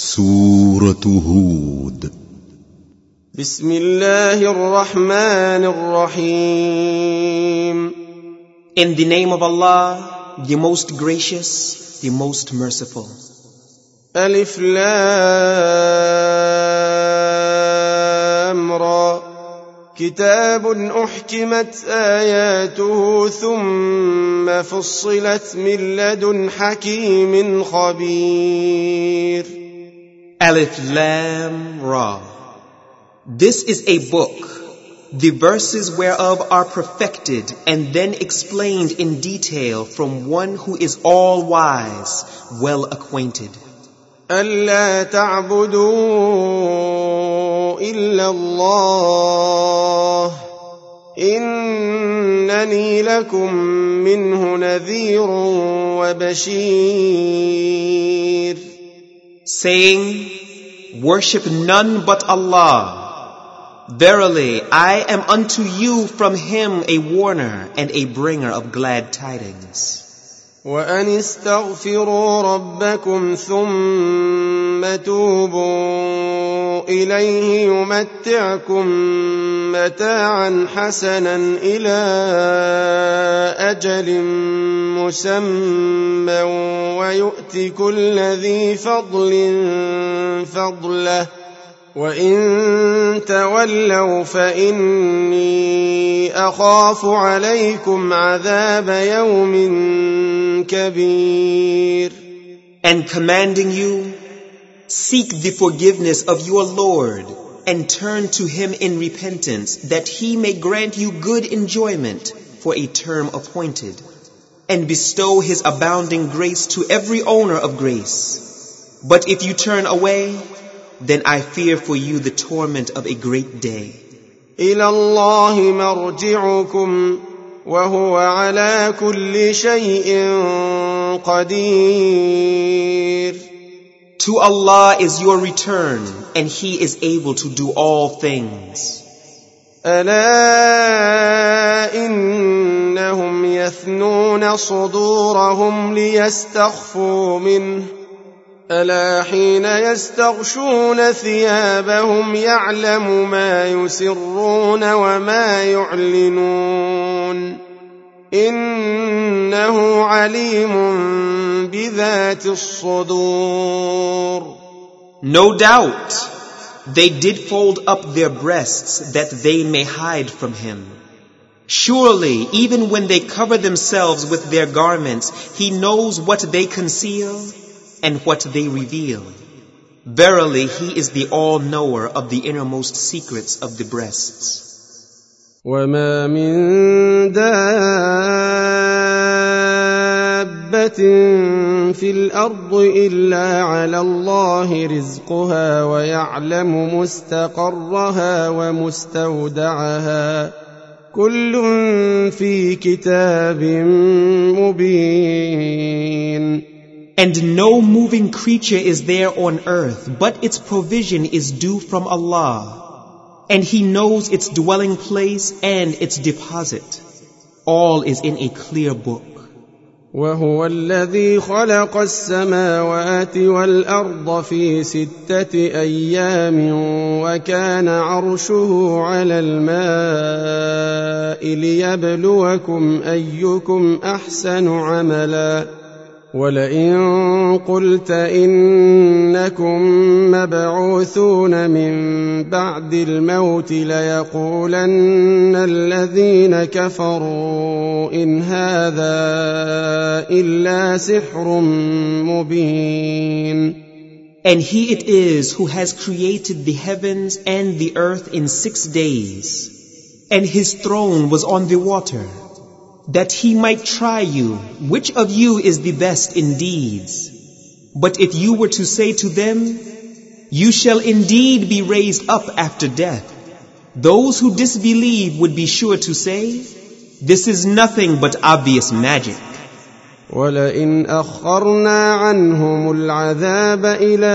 سورة هود. بسم الله الرحمن الرحيم. In the name of Allah, the most gracious, the most merciful. ألف لام را. كتاب أحكمت آياته ثم فصلت من لدن حكيم خبير. Alif Lam Ra. This is a book, the verses whereof are perfected and then explained in detail from one who is all-wise, well acquainted. ألا تعبدوا إلا الله إنني لكم منه نذير وبشير. Saying, worship none but Allah. Verily, I am unto you from him a warner and a bringer of glad tidings. وأن استغفروا ربكم ثم توبوا إليه يمتعكم متاعا حسنا إلى أجل مسمى ويؤت كل ذي فضل فضله وإن تولوا فإني أخاف عليكم عذاب يوم كبير. And commanding you, seek the forgiveness of your Lord and turn to him in repentance that he may grant you good enjoyment for a term appointed and bestow his abounding grace to every owner of grace. But if you turn away, then I fear for you the torment of a great day. إلى الله مرجعكم وهو على كل شيء قدير. To Allah is your return, and He is able to do all things. ألا إنهم يثنون صدورهم ليستخفوا منه ألا حين يستغشون ثيابهم يعلم ما يسرون وما يعلنون إنه عليم بذات الصدور. No doubt, they did fold up their breasts that they may hide from him. Surely, even when they cover themselves with their garments, he knows what they conceal and what they reveal. Verily, he is the all-knower of the innermost secrets of the breasts. وَمَا مِن دَابَّةٍ فِي الْأَرْضِ إِلَّا عَلَى اللَّهِ رِزْقُهَا وَيَعْلَمُ مُسْتَقَرَّهَا وَمُسْتَوْدَعَهَا كُلٌّ فِي كِتَابٍ مُبِينٍ. And no moving creature is there on earth, but its provision is due from Allah. And He knows its dwelling place and its deposit. All is in a clear book. وهو الذي خلق السماوات والأرض في 6 أيام وكان عرشه على الماء ليبلوكم أيكم أحسن عملا ولئن قلت إنكم مبعوثون من بعد الموت ليقولن الذين كفروا إن هذا إلا سحر مبين. And He it is who has created the heavens and the earth in 6 days, and His throne was on the water, that He might try you, which of you is the best in deeds. But if you were to say to them, you shall indeed be raised up after death, those who disbelieve would be sure to say, this is nothing but obvious magic. وَلَئِنْ أَخَّرْنَا عَنْهُمُ الْعَذَابَ إِلَىٰ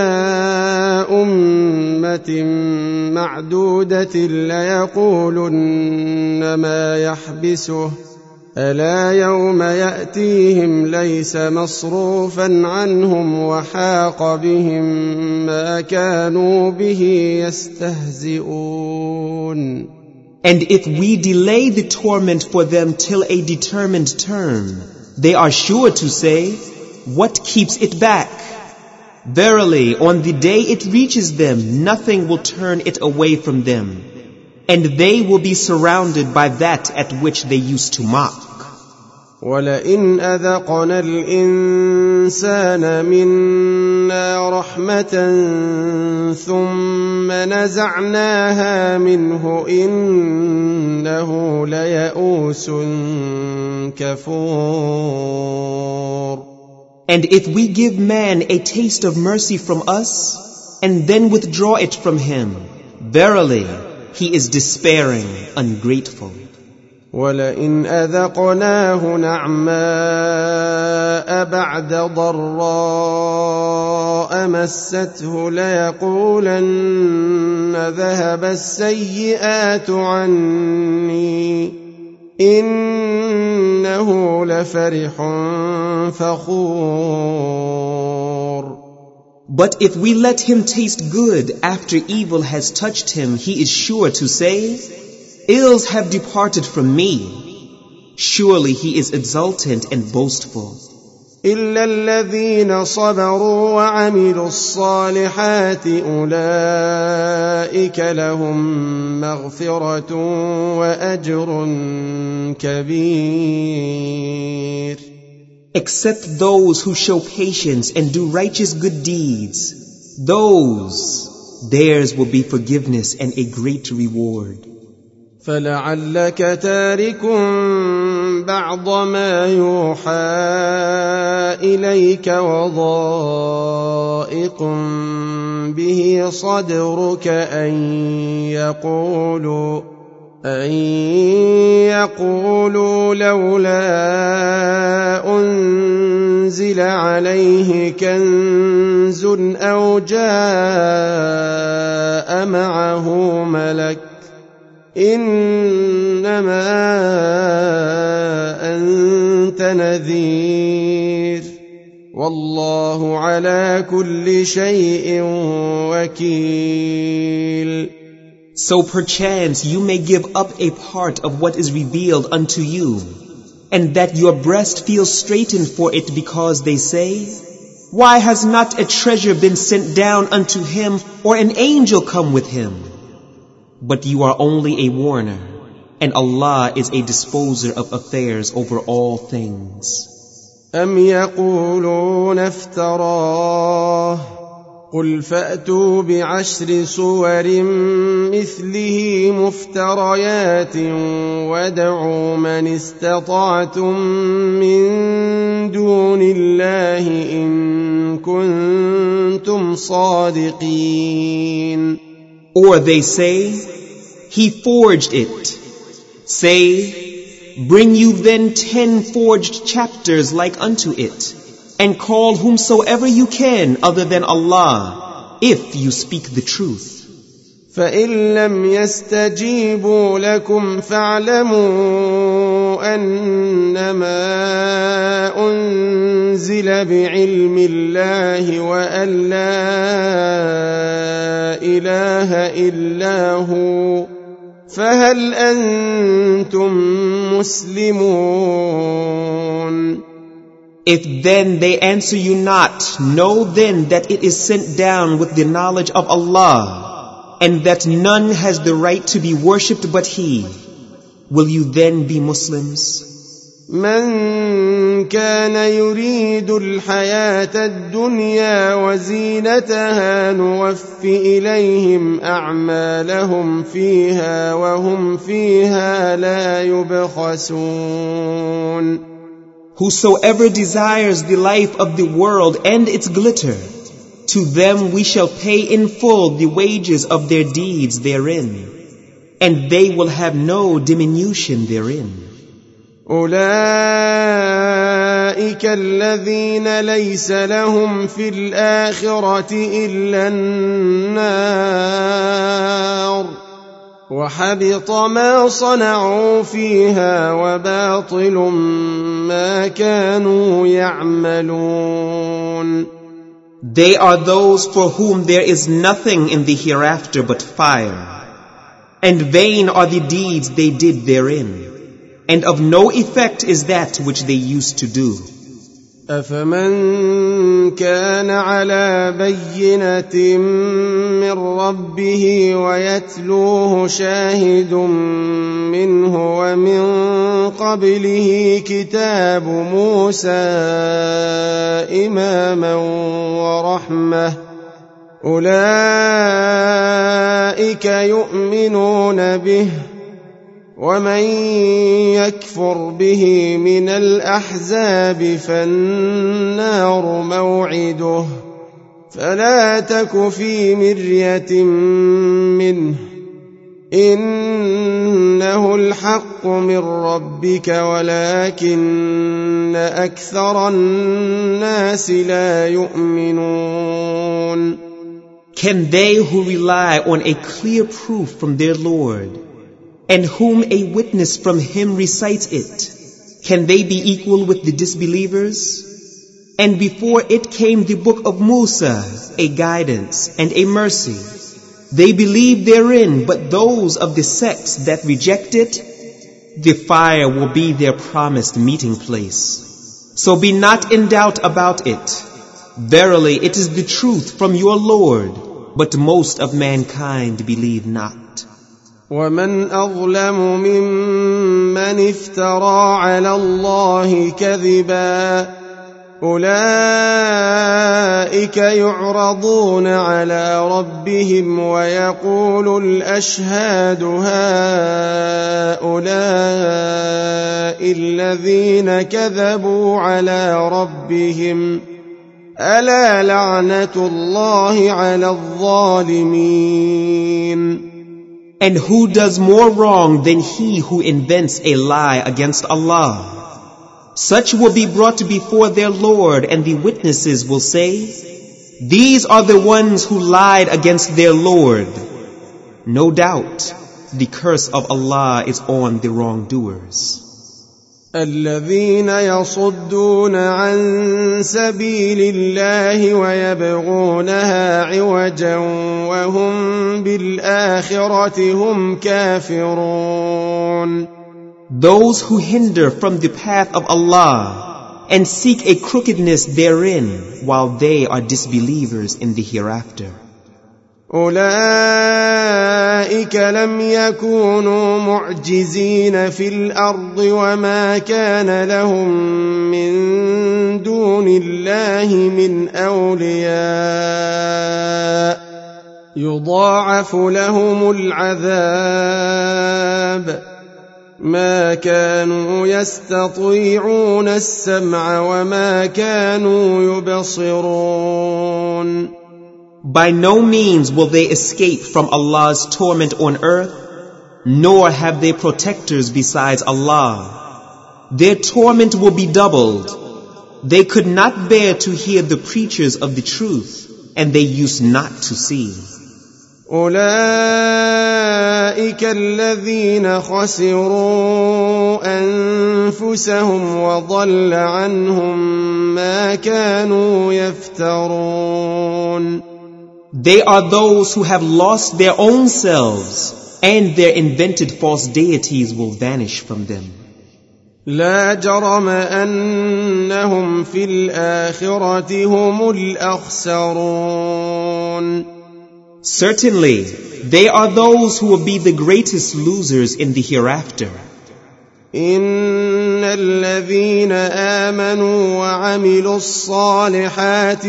أُمَّةٍ مَّعْدُودَةٍ لَيَقُولُنَّ مَا يَحْبِسُهُ ألا يوم يأتيهم ليس مصروفا عنهم وحاق بهم ما كانوا به يستهزئون. And if we delay the torment for them till a determined term, they are sure to say, "What keeps it back?" Verily, on the day it reaches them, nothing will turn it away from them, and they will be surrounded by that at which they used to mock. وَلَئِنْ أَذَقْنَا الْإِنسَانَ مِنَّا رَحْمَةً ثُمَّ نَزَعْنَاهَا مِنْهُ إِنَّهُ لَيَئُوسٌ كَفُورٌ. And if we give man a taste of mercy from us, and then withdraw it from him, verily, he is despairing, ungrateful. وَلَئِنْ أَذَقْنَاهُ نَعْمَاءَ بَعْدَ ضَرَّاءَ مَسَّتْهُ لَيَقُولَنَّ ذَهَبَ السَّيِّئَاتُ عَنِّي إِنَّهُ لَفَرِحٌ فَخُورٌ. But if we let him taste good after evil has touched him, he is sure to say, "Ills have departed from me." Surely he is exultant and boastful. إِلَّا الَّذِينَ صَبَرُوا وَعَمِلُوا الصَّالِحَاتِ أُولَئِكَ لَهُم مَّغْفِرَةٌ وَأَجْرٌ كَبِيرٌ. Except those who show patience and do righteous good deeds, theirs will be forgiveness and a great reward. فَلَعَلَّكَ تَارِكٌ بَعْضَ مَا يُوحَىٰ إِلَيْكَ وَضَائِقٌ بِهِ صَدْرُكَ أَن يَقُولُوا لَوْلَا أُنزِلَ عَلَيْهِ كَنزٌ أَوْ جَاءَ مَعَهُ مَلَكٌ إِنَّمَا أَنتَ نَذِيرٌ وَاللَّهُ عَلَى كُلِّ شَيْءٍ وَكِيلٌ. So perchance you may give up a part of what is revealed unto you, and that your breast feels straitened for it, because they say, "Why has not a treasure been sent down unto him, or an angel come with him?" But you are only a warner, and Allah is a disposer of affairs over all things. أَمْ يَقُولُونَ افْتَرَاهُ قُلْ فَأْتُوا بِعَشْرِ سُوَرٍ مِثْلِهِ مُفْتَرَيَاتٍ وَادْعُوا مَنِ اسْتَطَعْتُم مِّن دُونِ اللَّهِ إِن كُنتُمْ صَادِقِينَ. Or they say, "He forged it." Say, "Bring you then 10 forged chapters like unto it, and call whomsoever you can other than Allah, if you speak the truth." فَإِن لَّمْ يَسْتَجِيبُوا لَكُمْ فَاعْلَمُوا أَنَّمَا أُنزِلَ بِعِلْمِ اللَّهِ وَأَن لَّا إِلَٰهَ إِلَّا هُوَ فَهَلْ أَنتُم مُّسْلِمُونَ. If then they answer you not, know then that it is sent down with the knowledge of Allah, and that none has the right to be worshipped but He. Will you then be Muslims? من كان يريد الحياة الدنيا وزينتها نوف إليهم أعمالهم فيها وهم فيها لا يبخسون. Whosoever desires the life of the world and its glitter, to them we shall pay in full the wages of their deeds therein, and they will have no diminution therein. أولئك الذين ليس لهم في الآخرة إلا النار وحبط ما صنعوا فيها وباطل ما كانوا يعملون. They are those for whom there is nothing in the hereafter but fire, and vain are the deeds they did therein, and of no effect is that which they used to do. أفمن كان على بينة من ربه ويتلوه شاهد منه ومن قبله كتاب موسى إماما ورحمة أولئك يؤمنون به ومن يكفر به من الأحزاب فالنار موعده فلا تك في مرية منه إنه الحق من ربك ولكن أكثر الناس لا يؤمنون. Can they who rely on a clear proof from their Lord, and whom a witness from him recites it, can they be equal with the disbelievers? And before it came the book of Musa, a guidance and a mercy, they believed therein, but those of the sects that reject it, the fire will be their promised meeting place. So be not in doubt about it. Verily it is the truth from your Lord, but most of mankind believe not. ومن أظلم ممن افترى على الله كذبا أولئك يعرضون على ربهم ويقول الأشهاد هؤلاء الذين كذبوا على ربهم ألا لعنة الله على الظالمين. And who does more wrong than he who invents a lie against Allah? Such will be brought before their Lord, and the witnesses will say, these are the ones who lied against their Lord. No doubt, the curse of Allah is on the wrongdoers. الذين يصدون عن سبيل الله ويبغونها عوجا وهم بالآخرة هم كافرون. Those who hinder from the path of Allah and seek a crookedness therein while they are disbelievers in the hereafter. أولئك لم يكونوا معجزين في الأرض وما كان لهم من دون الله من أولياء يضاعف لهم العذاب ما كانوا يستطيعون السمع وما كانوا يبصرون. By no means will they escape from Allah's torment on earth, nor have they protectors besides Allah. Their torment will be doubled. They could not bear to hear the preachers of the truth, and they used not to see. أولئك الذين خسروا أنفسهم وضل عنهم ما كانوا يفترون. They are those who have lost their own selves, and their invented false deities will vanish from them. لا جرم أنهم في الآخرة هم الأخسرون. Certainly, they are those who will be the greatest losers in the hereafter. إن الذين آمنوا وعملوا الصالحات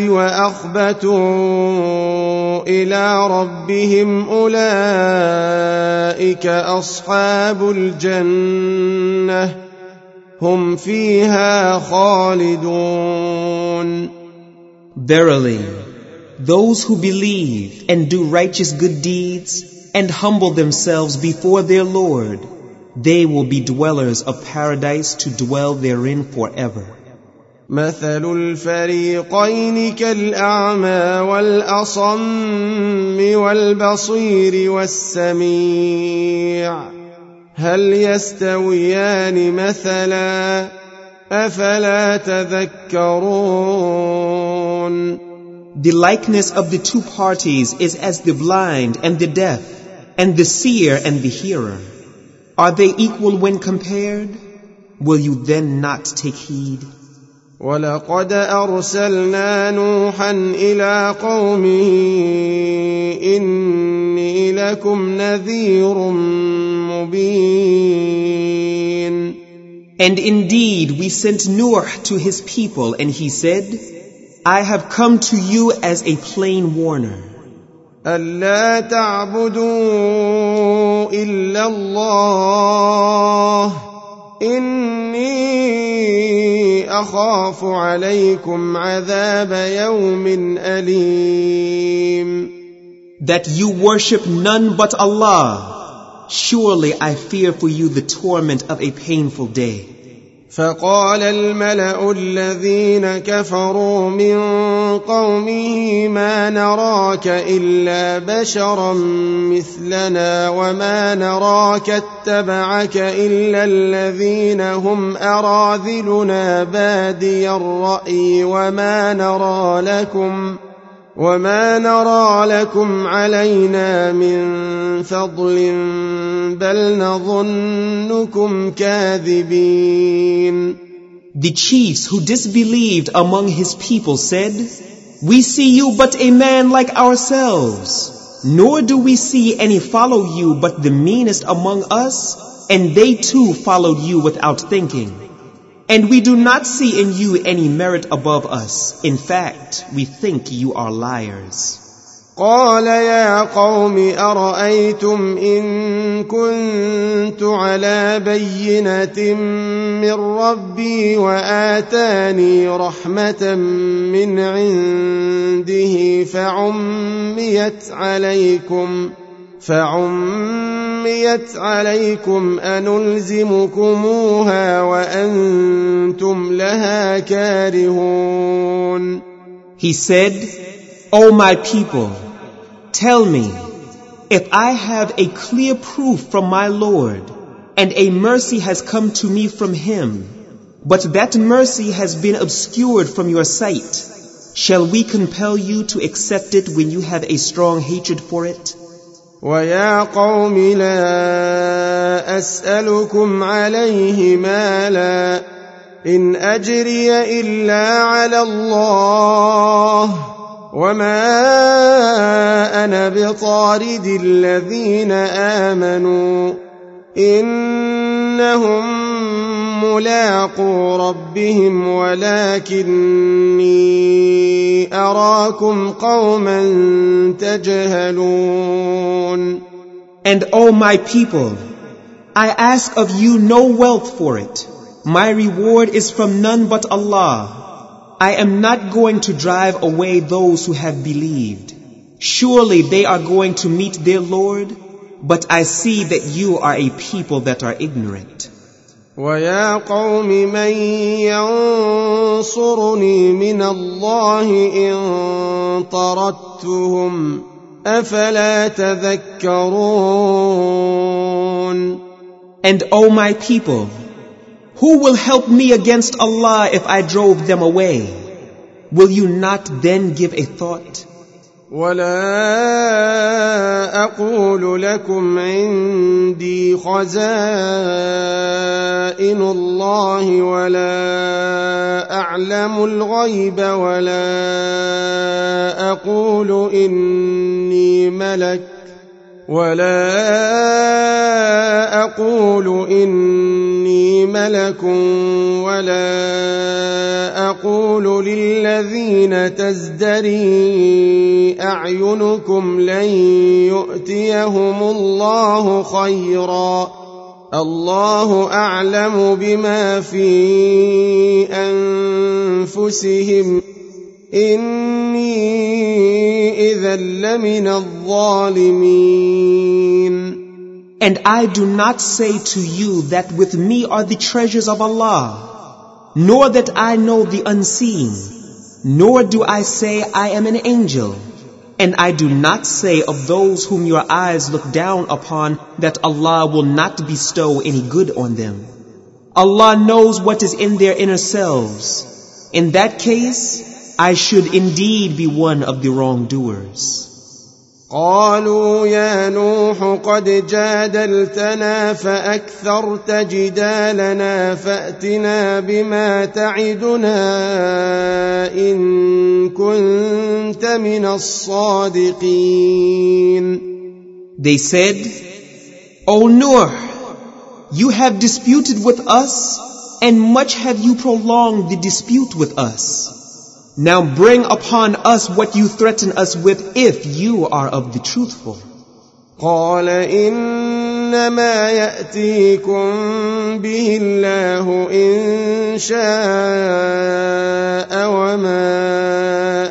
وأخبتوا إلى ربهم أولئك أصحاب الجنة هم فيها خالدون. Verily, those who believe and do righteous good deeds and humble themselves before their Lord, they will be dwellers of paradise to dwell therein forever. مثل الفريقين كالأعمى والأصم والبصير والسميع هل يستويان مثلا أفلا تذكرون. The likeness of the two parties is as the blind and the deaf, and the seer and the hearer. Are they equal when compared? Will you then not take heed? وَلَقَدْ أَرْسَلْنَا نُوحًا إِلَىٰ قَوْمِهِ إِنِّي لَكُمْ نَذِيرٌ مُّبِينٌ. And indeed we sent Nuh to his people, and he said, I have come to you as a plain warner. أَلَّا تَعْبُدُوا إِلَّا اللَّهَ إِنِّي أَخَافُ عَلَيْكُمْ عَذَابَ يَوْمٍ أَلِيمٍ. That you worship none but Allah. Surely I fear for you the torment of a painful day. فقال الملأ الذين كفروا من قومه ما نراك إلا بشرا مثلنا وما نراك اتبعك إلا الذين هم أراذلنا بادي الرأي وما نرى لكم علينا من فضل بل نظنكم كاذبين. The chiefs who disbelieved among his people said, We see you but a man like ourselves, nor do we see any follow you but the meanest among us, and they too followed you without thinking. And we do not see in you any merit above us. In fact, we think you are liars. قال يا قوم أرأيتم إن كنت على بينة من ربي وآتاني رحمة من عنده فعميت عليكم أنلزمكموها وأنتم لها كارهون. He said, O my people, tell me, if I have a clear proof from my Lord, and a mercy has come to me from Him, but that mercy has been obscured from your sight, shall we compel you to accept it when you have a strong hatred for it? وَيَا قَوْمِ لَا أَسْأَلُكُمْ عَلَيْهِ مَالًا إِنْ أَجْرِيَ إِلَّا عَلَى اللَّهِ وَمَا أَنَا بِطَارِدِ الَّذِينَ آمَنُوا إِنَّهُمْ مُلَاقُو رَبِّهِمْ وَلَكِنِّي أَرَاكُمْ قَوْمًا تَجْهَلُونَ. And O my people, I ask of you no wealth for it. My reward is from none but Allah. I am not going to drive away those who have believed. Surely they are going to meet their Lord, but I see that you are a people that are ignorant. وَيَا قَوْمِ مَنْ يَنْصُرُنِي مِنَ اللَّهِ إِنْ طَرَدتُّهُمْ أَفَلَا تَذَكَّرُونَ. And O my people, who will help me against Allah if I drove them away? Will you not then give a thought? ولا أقول لكم عندي خزائن الله ولا أعلم الغيب ولا أقول إني ملك ولا أقول للذين تزدري أعينكم لن يؤتيهم الله خيرا الله أعلم بما في أنفسهم إني إذا لمن الظالمين. And I do not say to you that with me are the treasures of Allah. nor that I know the unseen, nor do I say I am an angel. And I do not say of those whom your eyes look down upon that Allah will not bestow any good on them. Allah knows what is in their inner selves. In that case, I should indeed be one of the wrongdoers. قالوا يا نوح قد جادلتنا فأكثرت جدالنا فأتنا بما تعدنا إن كنت من الصادقين. They said, O Nuh, you have disputed with us, and much have you prolonged the dispute with us. Now bring upon us what you threaten us with if you are of the truthful. قال إنما يأتيكم به الله إن شاء وما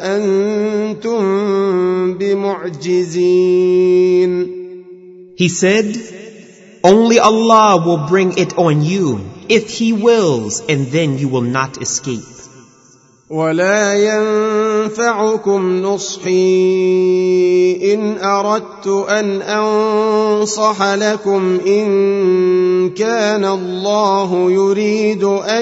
أنتم بمعجزين. He said, only Allah will bring it on you if He wills, and then you will not escape. ولا ينفعكم نصحي إن أردت أن أنصح لكم إن كان الله يريد أن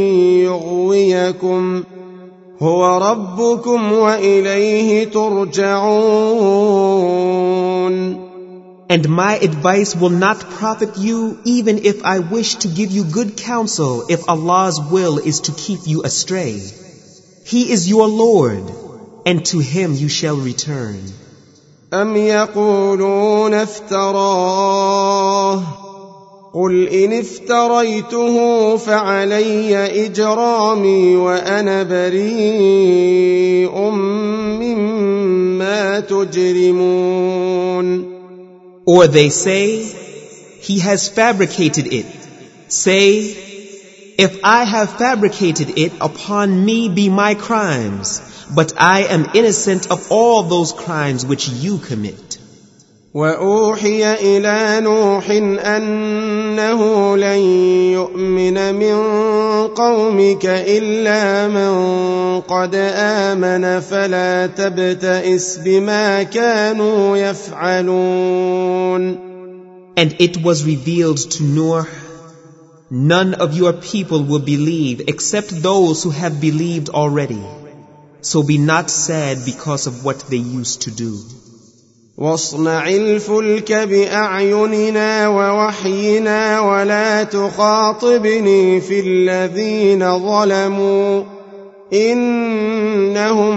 يغويكم هو ربكم وإليه ترجعون. And my advice will not profit you even if I wish to give you good counsel if Allah's will is to keep you astray. He is your Lord, and to Him you shall return. أم يقولون افتراه قل إن افتريته فعلي إجرامي وأنا بريء مما تجرمون. Or they say, He has fabricated it. Say, if I have fabricated it, upon me be my crimes, but I am innocent of all those crimes which you commit. وأوحي إلى نوح أنه لن يؤمن من قومك إلا من قد آمن فلا تبتئس بما كانوا يفعلون. And it was revealed to Noah, none of your people will believe except those who have believed already. So be not sad because of what they used to do. واصنع الفلك بأعيننا ووحينا ولا تخاطبني في الذين ظلموا إنهم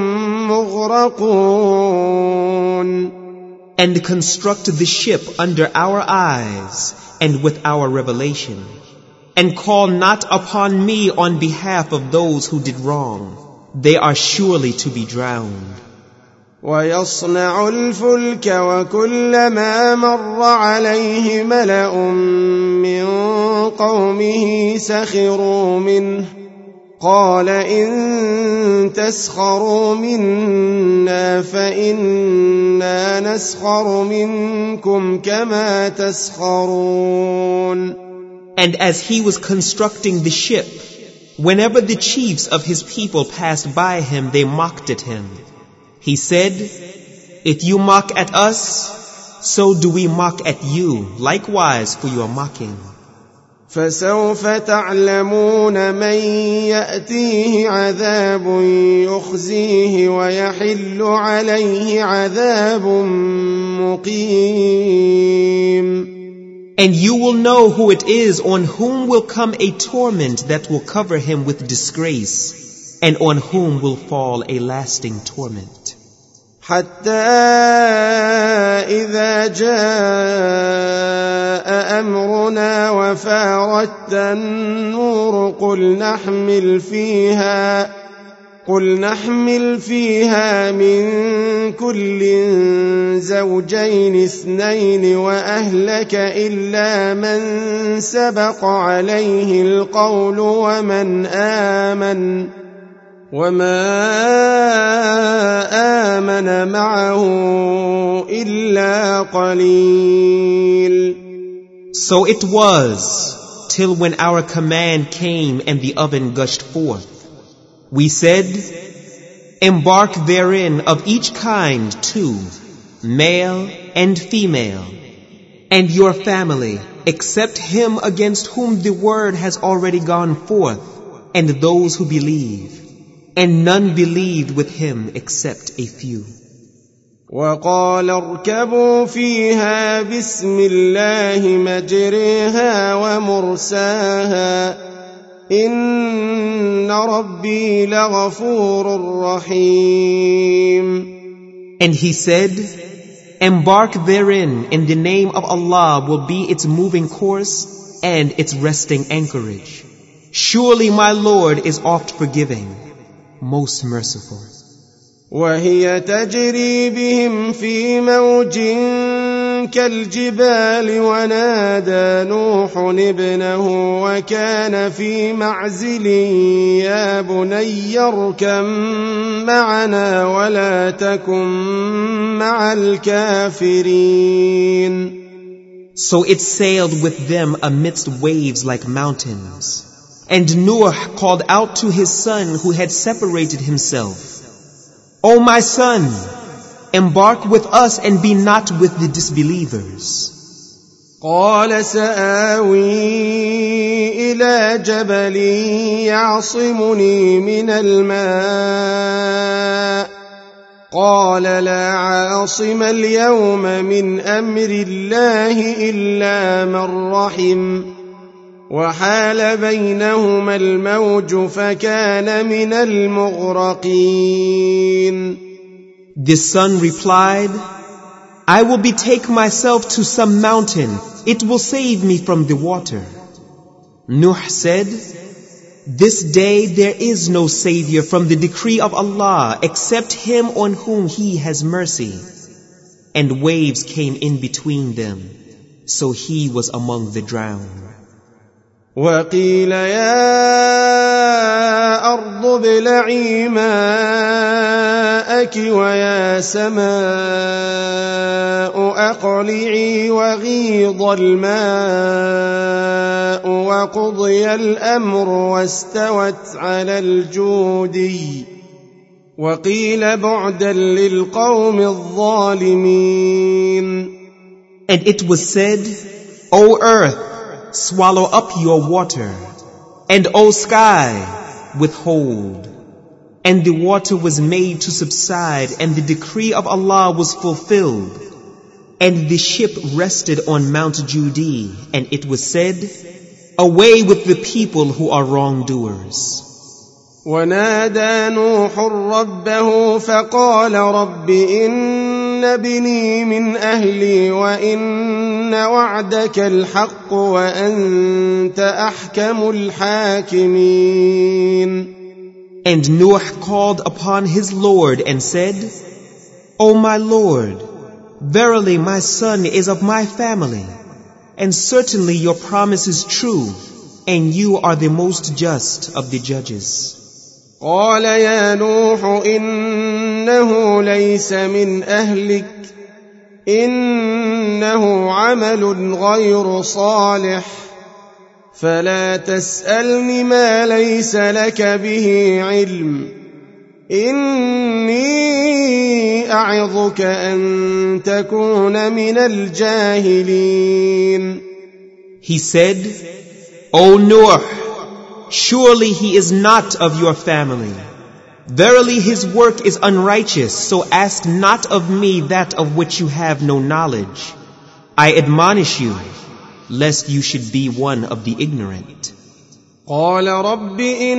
مغرقون. And construct the ship under our eyes and with our revelation. And call not upon me on behalf of those who did wrong. They are surely to be drowned. ويصنع الفلك وكلما مر عليه ملأ من قومه سخروا منه قال إن تسخروا منا فإنا نسخر منكم كما تسخرون. And as he was constructing the ship, whenever the chiefs of his people passed by him, they mocked at him. He said, if you mock at us, so do we mock at you, likewise for your mocking. فسوف تعلمون من يأتيه عذاب يخزيه ويحل عليه عذاب مقيم. And you will know who it is on whom will come a torment that will cover him with disgrace, and on whom will fall a lasting torment. حتى إذا جاء أمرنا وفارت النور قل نحمل فيها من كل زوجين اثنين وأهلك إلا من سبق عليه القول وما آمن معه إلا قليل. So it was, till when our command came and the oven gushed forth. We said, embark therein of each kind 2, male and female, and your family, except him against whom the word has already gone forth, and those who believe. And none believed with him except a few. وقال اركبوا فيها بسم الله مجريها ومرساها إن ربي لغفور رحيم. And he said, embark therein in the name of Allah will be its moving course and its resting anchorage. Surely my Lord is oft forgiving, most merciful. وهي تجري بهم في موج كالجبال ونادى نوح ابنه وكان في معزل يا بني اركب معنا ولا تكن مع الكافرين. So it sailed with them amidst waves like mountains. And Noah called out to his son who had separated himself, O my son, embark with us and be not with the disbelievers. قال سآوي إلى جبل يعصمني من الماء قال لا عاصم اليوم من أمر الله إلا من رحم وحال بينهما الموج فكان من المغرقين. The son replied, I will betake myself to some mountain. It will save me from the water. Nuh said, this day there is no savior from the decree of Allah except him on whom he has mercy. And waves came in between them, so he was among the drowned. وقيل يا أرض ابلعي ماءك ويا سماء أقلعي وغيض الماء وقضي الأمر واستوت على الجودي وقيل بعدا للقوم الظالمين. And it was said, O earth, swallow up your water, and O sky, withhold. And the water was made to subside, and the decree of Allah was fulfilled. And the ship rested on Mount Judi, and it was said, away with the people who are wrongdoers. ونادى نوح ربه فقال رب إن ابني من أهلي وإن وعدك الحق وأنت أحكم الحاكمين. And Noah called upon his Lord and said, O my Lord, verily my son is of my family, and certainly your promise is true, and you are the most just of the judges. قال يا نوح إنه ليس من أهلك إنه عمل غير صالح فلا تسألني ما ليس لك به علم إني أعظك أن تكون من الجاهلين. He said, O Noah, surely he is not of your family. Verily his work is unrighteous, so ask not of me that of which you have no knowledge. I admonish you, lest you should be one of the ignorant. قال رب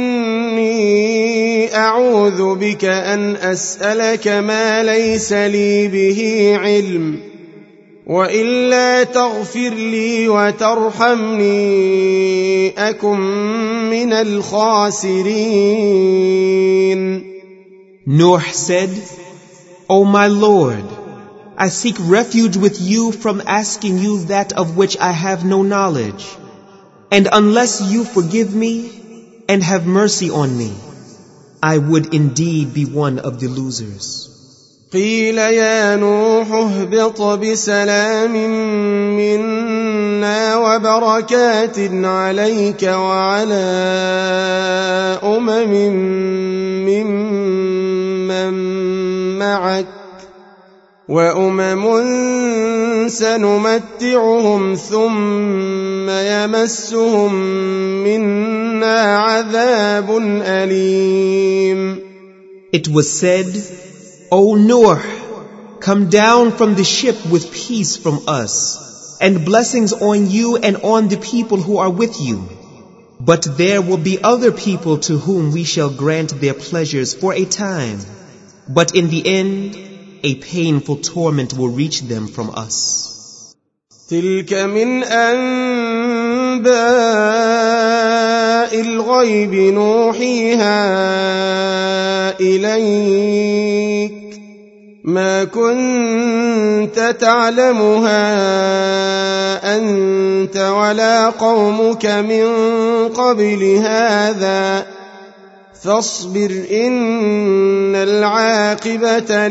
إني أعوذ بك أن أسألك ما ليس لي به علم وإلا تغفر لي وترحمني أكن من الخاسرين. Noah said, O my Lord, I seek refuge with you from asking you that of which I have no knowledge. And unless you forgive me and have mercy on me, I would indeed be one of the losers. قيل يا نوح اهبط بسلام منا وبركات عليك وعلى ممن معك وأمم سنمتعهم ثم يمسهم منا عذاب أليم. It was said, O Noah, come down from the ship with peace from us, and blessings on you and on the people who are with you. But there will be other people to whom we shall grant their pleasures for a time. But in the end, a painful torment will reach them from us. تلك من أنباء الغيب نوحيها إليك ما كنت تعلمها أنت ولا قومك من قبل هذا فاصبر إن العاقبة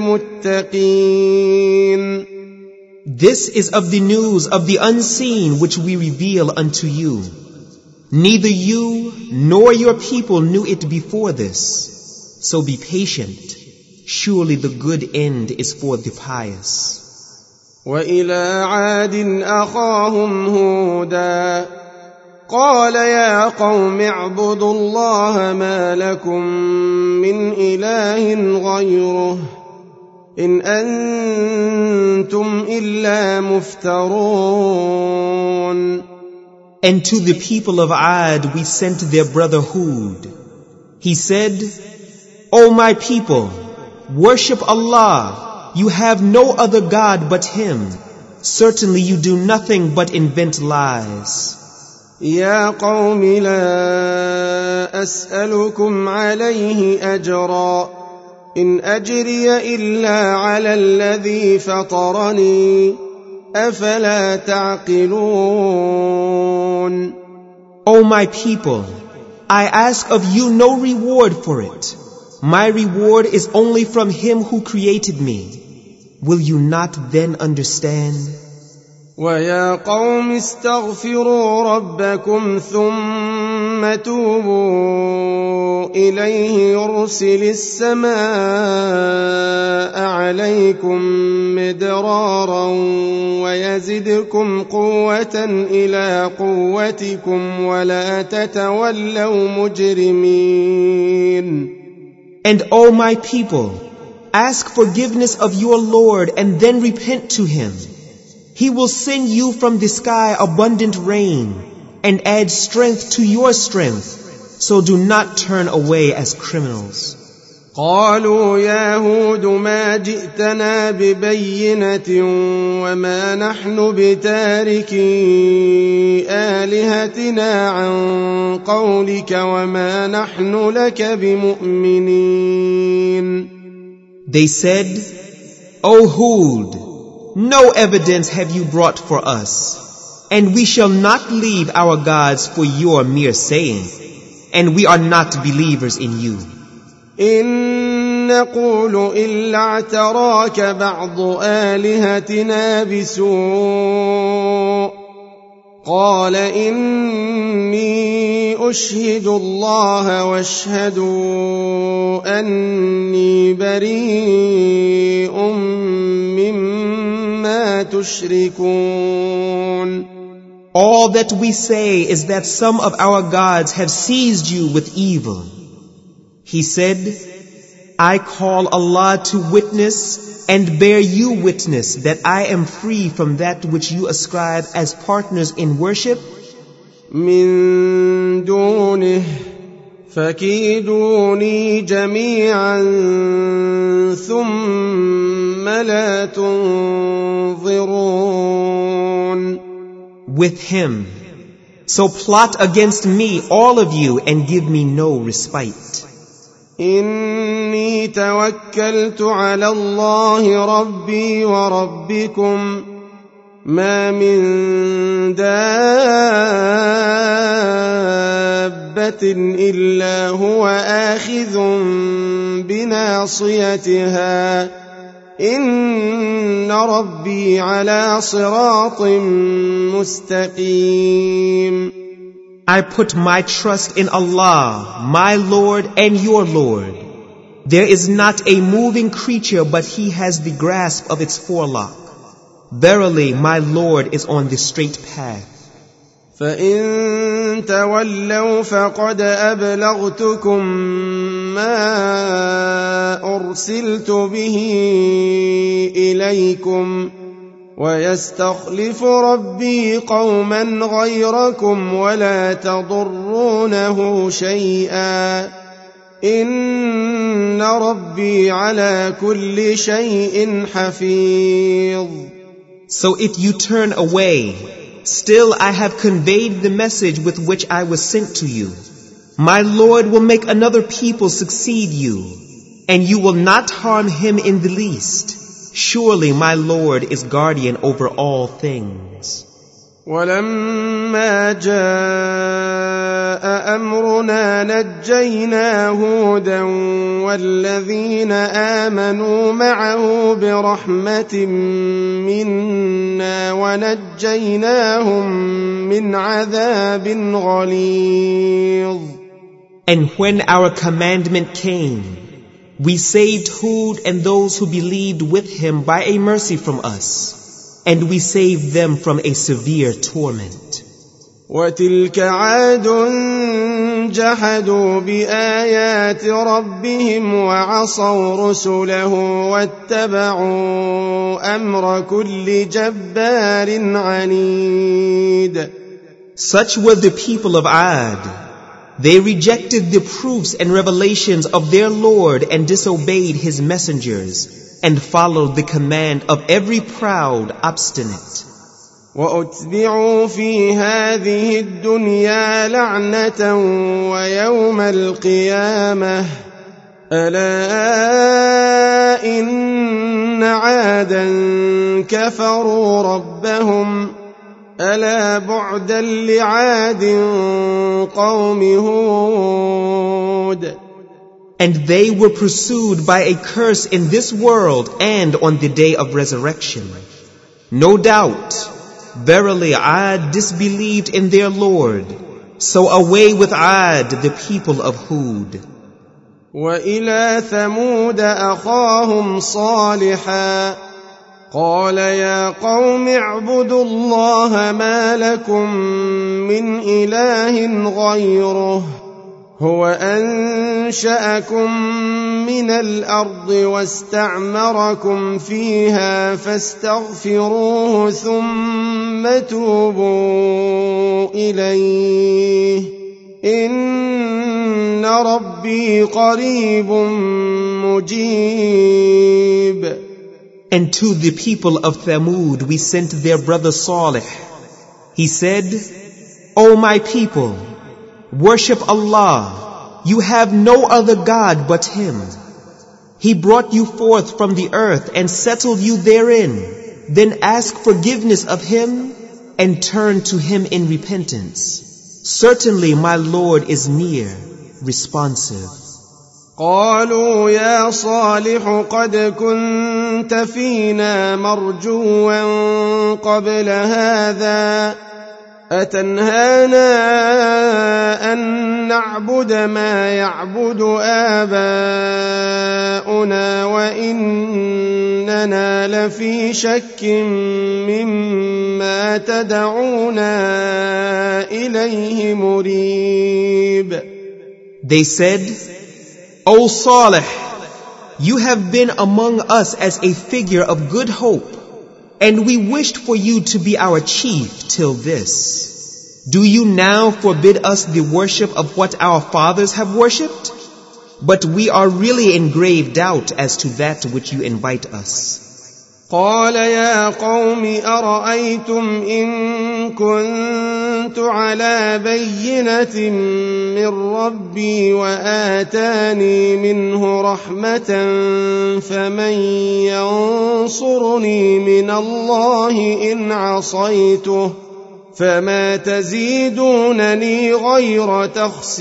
للمتقين. This is of the news of the unseen which we reveal unto you. Neither you nor your people knew it before this. So be patient. Surely the good end is for the pious. وإلى عاد أخاهم هودا قال يا قوم اعبدوا الله ما لكم من إله غيره إن أنتم إلا مفترون. And to the people of Ad we sent their brother Hud. He said, O my people, worship Allah. You have no other God but Him. Certainly you do nothing but invent lies. يا قوم لا أسألكم عليه أجرا إن أجري إلا على الذي فطرني أفلا تعقلون. O my people, I ask of you no reward for it. My reward is only from Him who created me. Will you not then understand? ويا قوم استغفروا ربكم ثم توبوا إليه يرسل السماء عليكم مدرارا ويزدكم قوة إلى قوتكم ولا تتولوا مجرمين. And O my people, ask forgiveness of your Lord and then repent to Him. He will send you from the sky abundant rain and add strength to your strength, so do not turn away as criminals. قالوا يا هود ما جئتنا ببينة وما نحن بتاركي آلهتنا عن قولك وما نحن لك بمؤمنين. They said, O Hud, no evidence have you brought for us, and we shall not leave our gods for your mere saying, and we are not believers in you. إن نقول إلا اعتراك بعض آلهتنا بسوء قال إني أشهد الله واشهدوا أني بريء مما تشركون. All that we say is that some of our gods have seized you with evil. He said, I call Allah to witness and bear you witness that I am free from that which you ascribe as partners in worship. من دونه فكيدوني جميعا ثم لا تنظرون. With Him. So plot against me, all of you, and give me no respite. إني توكلت على الله ربي وربكم ما من دابة إلا هو آخذ بناصيتها إن ربي على صراط مستقيم. I put my trust in Allah, my Lord and your Lord. There is not a moving creature but He has the grasp of its forelock. Verily, my Lord is on the straight path. فإن تولوا فقد أبلغتكم ما أرسلت به إليكم ويستخلف ربي قوما غيركم ولا تضرونه شيئا إن ربي على كل شيء حفيظ. So if you turn away, still I have conveyed the message with which I was sent to you. My Lord will make another people succeed you, and you will not harm him in the least. Surely my Lord is guardian over all things. ولما جاء أمرنا نجينا هودا والذين آمنوا معه برحمة منا ونجيناهم من عذاب غليظ. And when our commandment came, we saved Hud and those who believed with him by a mercy from us. And we saved them from a severe torment. وتلك عاد جحدوا بآيات ربهم وعصوا رسله واتبعوا أمر كل جبار عنيد. Such were the people of Ad. They rejected the proofs and revelations of their Lord and disobeyed his messengers, and followed the command of every proud, obstinate. وَأُتْبِعُوا فِي هَذِهِ الدُّنْيَا لَعْنَةً وَيَوْمَ الْقِيَامَةِ أَلَا إِنَّ عَادًا كَفَرُوا رَبَّهُمْ أَلَا بُعْدًا لِعَادٍ قَوْمِ هُودٍ. And they were pursued by a curse in this world and on the day of resurrection. No doubt, verily Ad disbelieved in their Lord. So away with Ad, the people of Hud. وَإِلَى ثَمُودَ أَخَاهُمْ صَالِحًا قَالَ يَا قَوْمِ اعْبُدُوا اللَّهَ مَا لَكُمْ مِنْ إِلَٰهٍ غَيْرُهُ هو أنشأكم من الأرض واستعمركم فيها فاستغفروه ثم توبوا إليه إن ربي قريب مجيب. And to the people of Thamud we sent their brother Salih. He said, O my people, worship Allah. You have no other God but Him. He brought you forth from the earth and settled you therein. Then ask forgiveness of Him and turn to Him in repentance. Certainly my Lord is near, responsive. قالوا يا صالح قد كنت فينا مرجوا قبل هذا أتنهانا أن نعبد ما يعبد آباؤنا وإننا لفي شك مما تدعونا إليه مريب. They said, O Salih, you have been among us as a figure of good hope, and we wished for you to be our chief till this. Do you now forbid us the worship of what our fathers have worshipped? But we are really in grave doubt as to that which you invite us. قال يا قوم أرأيتم إن كنت على بينة من ربي وآتاني منه رحمة فمن ينصرني من الله إن عصيته فما تزيدونني غير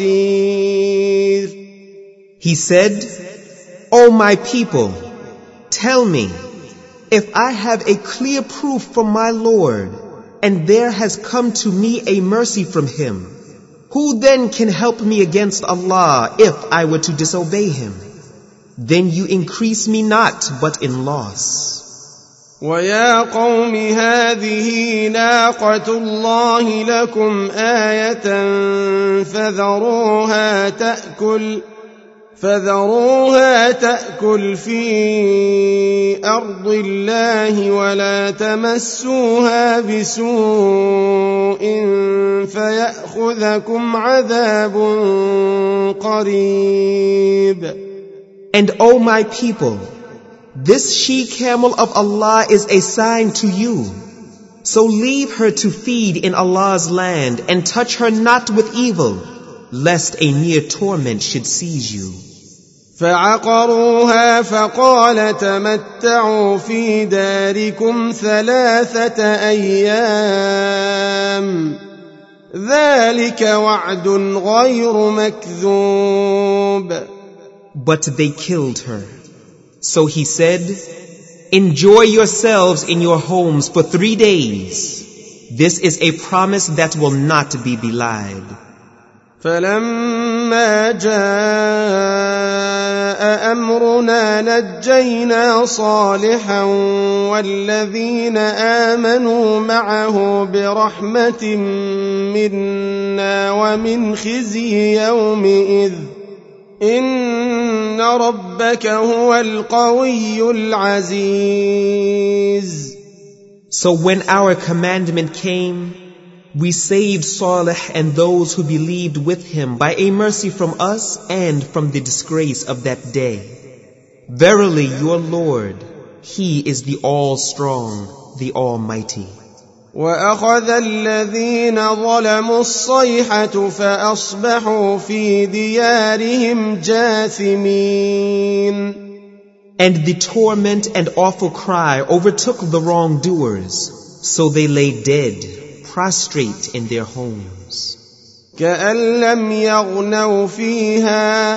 تخسير. He said, O my people, Tell me, if I have a clear proof from my Lord, and there has come to me a mercy from Him, who then can help me against Allah if I were to disobey Him? Then you increase me not but in loss. وَيَا قَوْمِ هَٰذِهِ نَاقَةُ اللَّهِ لَكُمْ آيَةً فذروها تأكل في أرض الله ولا تمسوها بسوء فيأخذكم عذاب قريب. And O my people, this she-camel of Allah is a sign to you. So leave her to feed in Allah's land and touch her not with evil, lest a near torment should seize you. فعقروها فقال تمتعوا في داركم 3 أيام ذلك وعد غير مكذوب. But they killed her. So he said, enjoy yourselves in your homes for 3 days. This is a promise that will not be belied. فلما جاء أمرنا نجينا صالحا والذين آمنوا معه برحمة منا ومن خزي يومئذ إن ربك هو القوي العزيز. So when our commandment came, we saved Salih and those who believed with him by a mercy from us and from the disgrace of that day. Verily your Lord, He is the All-Strong, the Almighty. وَأَخَذَ الَّذِينَ ظَلَمُوا الصَّيْحَةُ فَأَصْبَحُوا فِي دِيَارِهِمْ جَاثِمِينَ. And the torment and awful cry overtook the wrongdoers, so they lay dead, prostrate in their homes. كَأَن لَّمْ يَغْنَوْا فِيهَا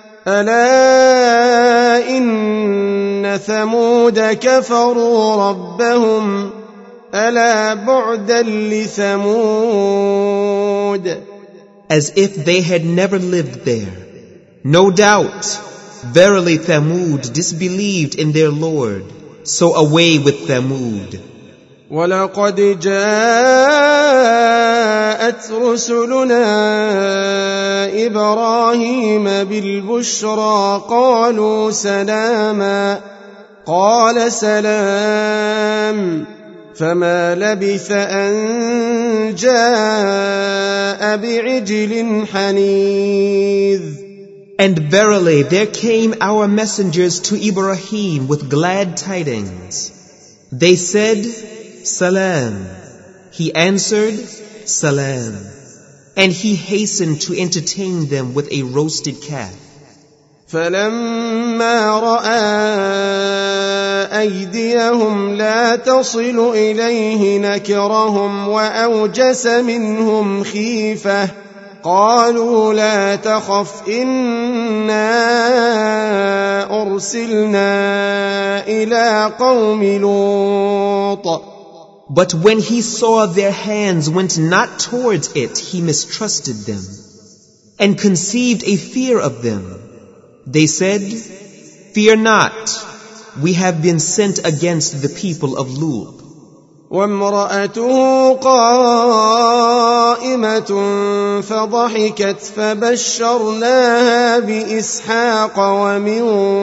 أَلَا إِنَّ ثَمُودَ كَفَرُوا رَبَّهُمْ أَلَا بُعْدًا لِثَمُودَ. As if they had never lived there. No doubt, verily Thamud disbelieved in their Lord, so away with Thamud. وَلَقَدْ جَاءَتْ رُسُلُنَا إِبْرَاهِيمَ بِالْبُشْرَىٰ قَالُوا سَلَامًا قَالَ سَلَامٌ فَمَا لَبِثَ أَن جَاءَ بِعِجْلٍ حَنِيذٍ. And verily there came our messengers to Ibrahim with glad tidings. They said, Salam. He answered, Salam. And he hastened to entertain them with a roasted calf. فَلَمَّا رَأَىٰ أَيْدِيَهُمْ لَا تَصِلُ إِلَيْهِ نَكِرَهُمْ وَأَوْجَسَ مِنْهُمْ خِيفَةً قَالُوا لَا تَخَفْ إِنَّا أُرْسِلْنَا إِلَىٰ قَوْمِ لُوطٍ. But when he saw their hands went not towards it, he mistrusted them and conceived a fear of them. They said, fear not, we have been sent against the people of Lut. وامرأته قائمة فضحكت فبشرناها بإسحاق ومن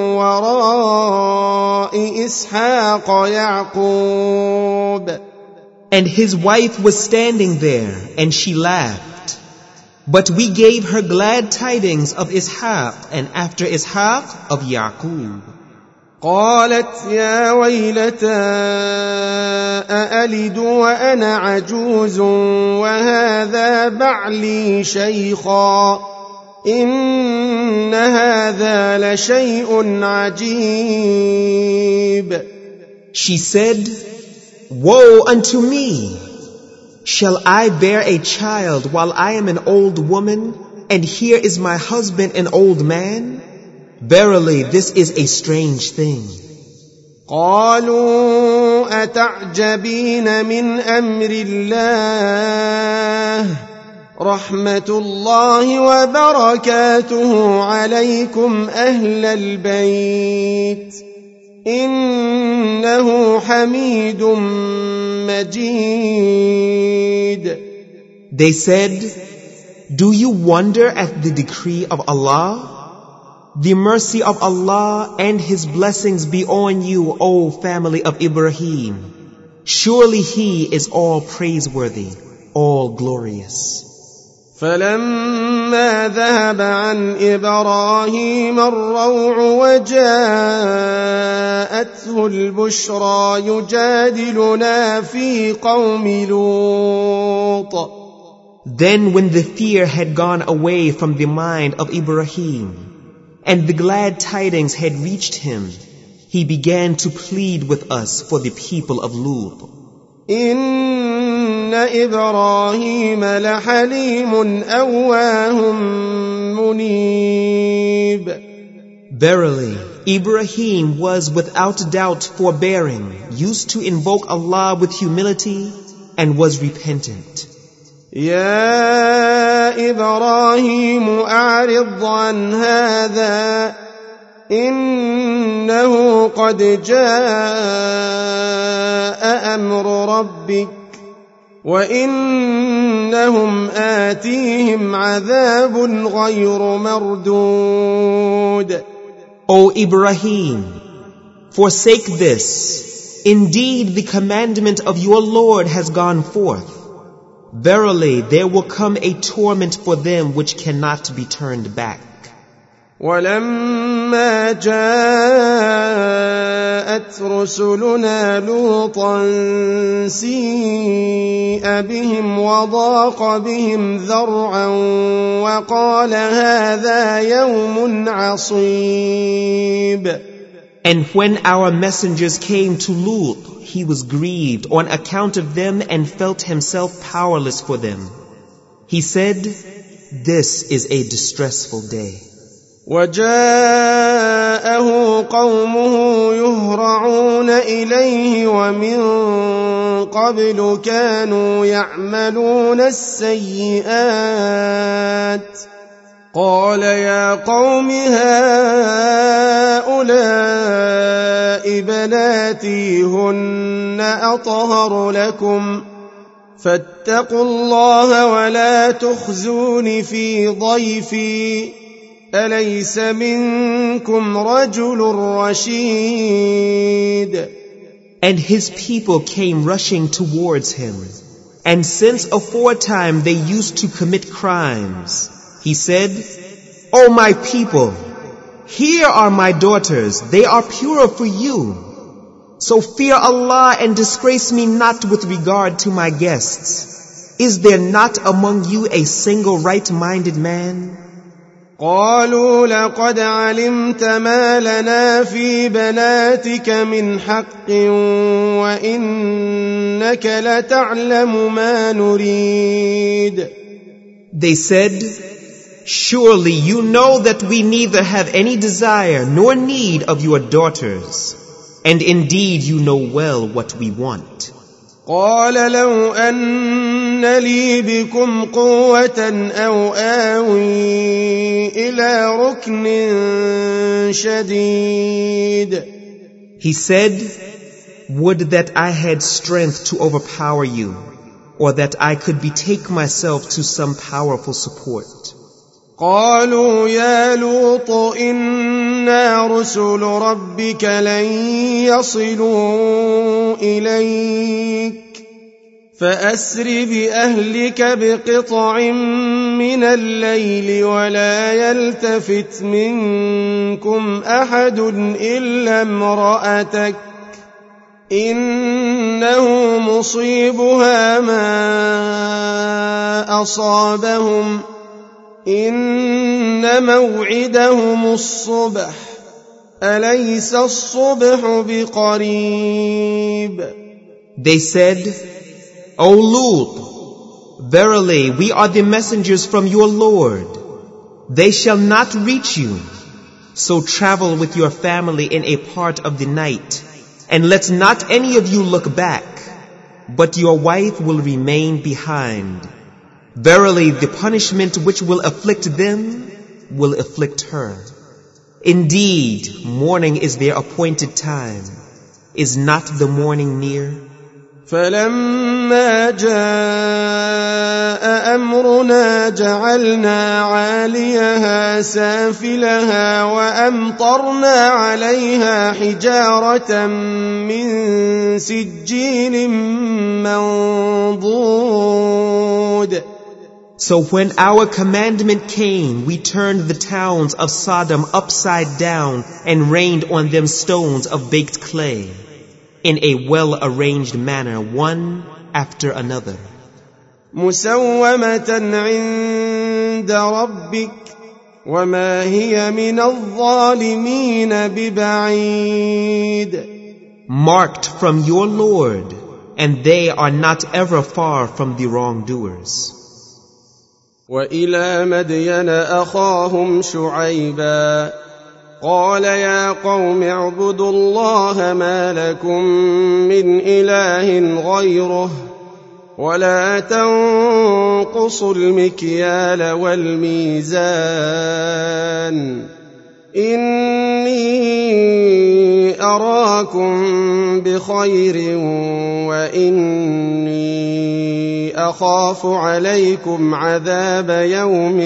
وراء إسحاق يعقوب. And his wife was standing there, and she laughed. But we gave her glad tidings of Ishaq, and after Ishaq, of Yaqub. قالت يا ويلتى أألد وأنا عجوز وهذا بعلي شيخا إن هذا لشيء عجيب. She said, woe unto me! Shall I bear a child while I am an old woman, and here is my husband an old man? Verily, this is a strange thing. قالوا أتعجبين من أمر الله رحمة الله وبركاته عليكم أهل البيت إنه حميد مجيد. They said, "Do you wonder at the decree of Allah? The mercy of Allah and His blessings be on you, O family of Ibrahim. Surely He is all praiseworthy, all glorious." فلما ذهب عن إبراهيم الروع وجاءته البشرى يجادلنا في قوم لوط. Then when the fear had gone away from the mind of Ibrahim, and the glad tidings had reached him, he began to plead with us for the people of Lut. إن إبراهيم لحليم أواه منيب. Verily, Ibrahim was without doubt forbearing, used to invoke Allah with humility, and was repentant. يا إبراهيم أعرض عن هذا إنه قد جاء أمر ربك وإنهم آتيهم عذاب غير مردود. O Ibrahim, forsake this. Indeed, the commandment of your Lord has gone forth. Verily, there will come a torment for them which cannot be turned back. ولما جاءت رسلنا لوطا سيء بهم وضاق بهم ذرعا وقال هذا يوم عصيب. And when our messengers came to Lut, he was grieved on account of them and felt himself powerless for them. He said, "This is a distressful day." وجاءه قومه يهرعون إليه ومن قبل كانوا يعملون السيئات قال يا قوم هؤلاء بناتي هن أطهر لكم فاتقوا الله ولا تخزون في ضيفي أليس منكم رجل رشيد. And his people came rushing towards him. And since aforetime they used to commit crimes, he said, "O my people, here are my daughters, they are pure for you. So fear Allah and disgrace me not with regard to my guests. Is there not among you a single right-minded man?" قالوا لقد علمت ما لنا في بناتك من حق وإنك لتعلم ما نريد. They said, "Surely you know that we neither have any desire nor need of your daughters, and indeed you know well what we want." قال لو أن لي بكم قوة أو آوي إلى ركن شديد. He said, "Would that I had strength to overpower you, or that I could betake myself to some powerful support." قالوا يا لوط إنا رسل ربك لن يصلوا إليك فأسر بأهلك بقطع من الليل ولا يلتفت منكم أحد إلا امرأتك إنه مصيبها ما أصابهم إن موعدهم الصبح أليس الصبح بقريب. They said, "O Lut, verily we are the messengers from your Lord. They shall not reach you. So travel with your family in a part of the night, And let not any of you look back, but your wife will remain behind. Verily, the punishment which will afflict them will afflict her. Indeed, morning is their appointed time. Is not the morning near? فلما جاء أمرنا جعلنا عاليها سافلها وأمطرنا عليها حجارة من سجيل منضود. So when our commandment came, we turned the towns of Sodom upside down and rained on them stones of baked clay, in a well-arranged manner, one after another. مسومة عند ربك وما هي من الظالمين ببعيد. Marked from your Lord, and they are not ever far from the wrongdoers. وإلى مدين أخاهم شعيبا قال يا قوم اعبدوا الله ما لكم من إله غيره ولا تنقصوا المكيال والميزان إني أراكم بخير وإني أخاف عليكم عذاب يوم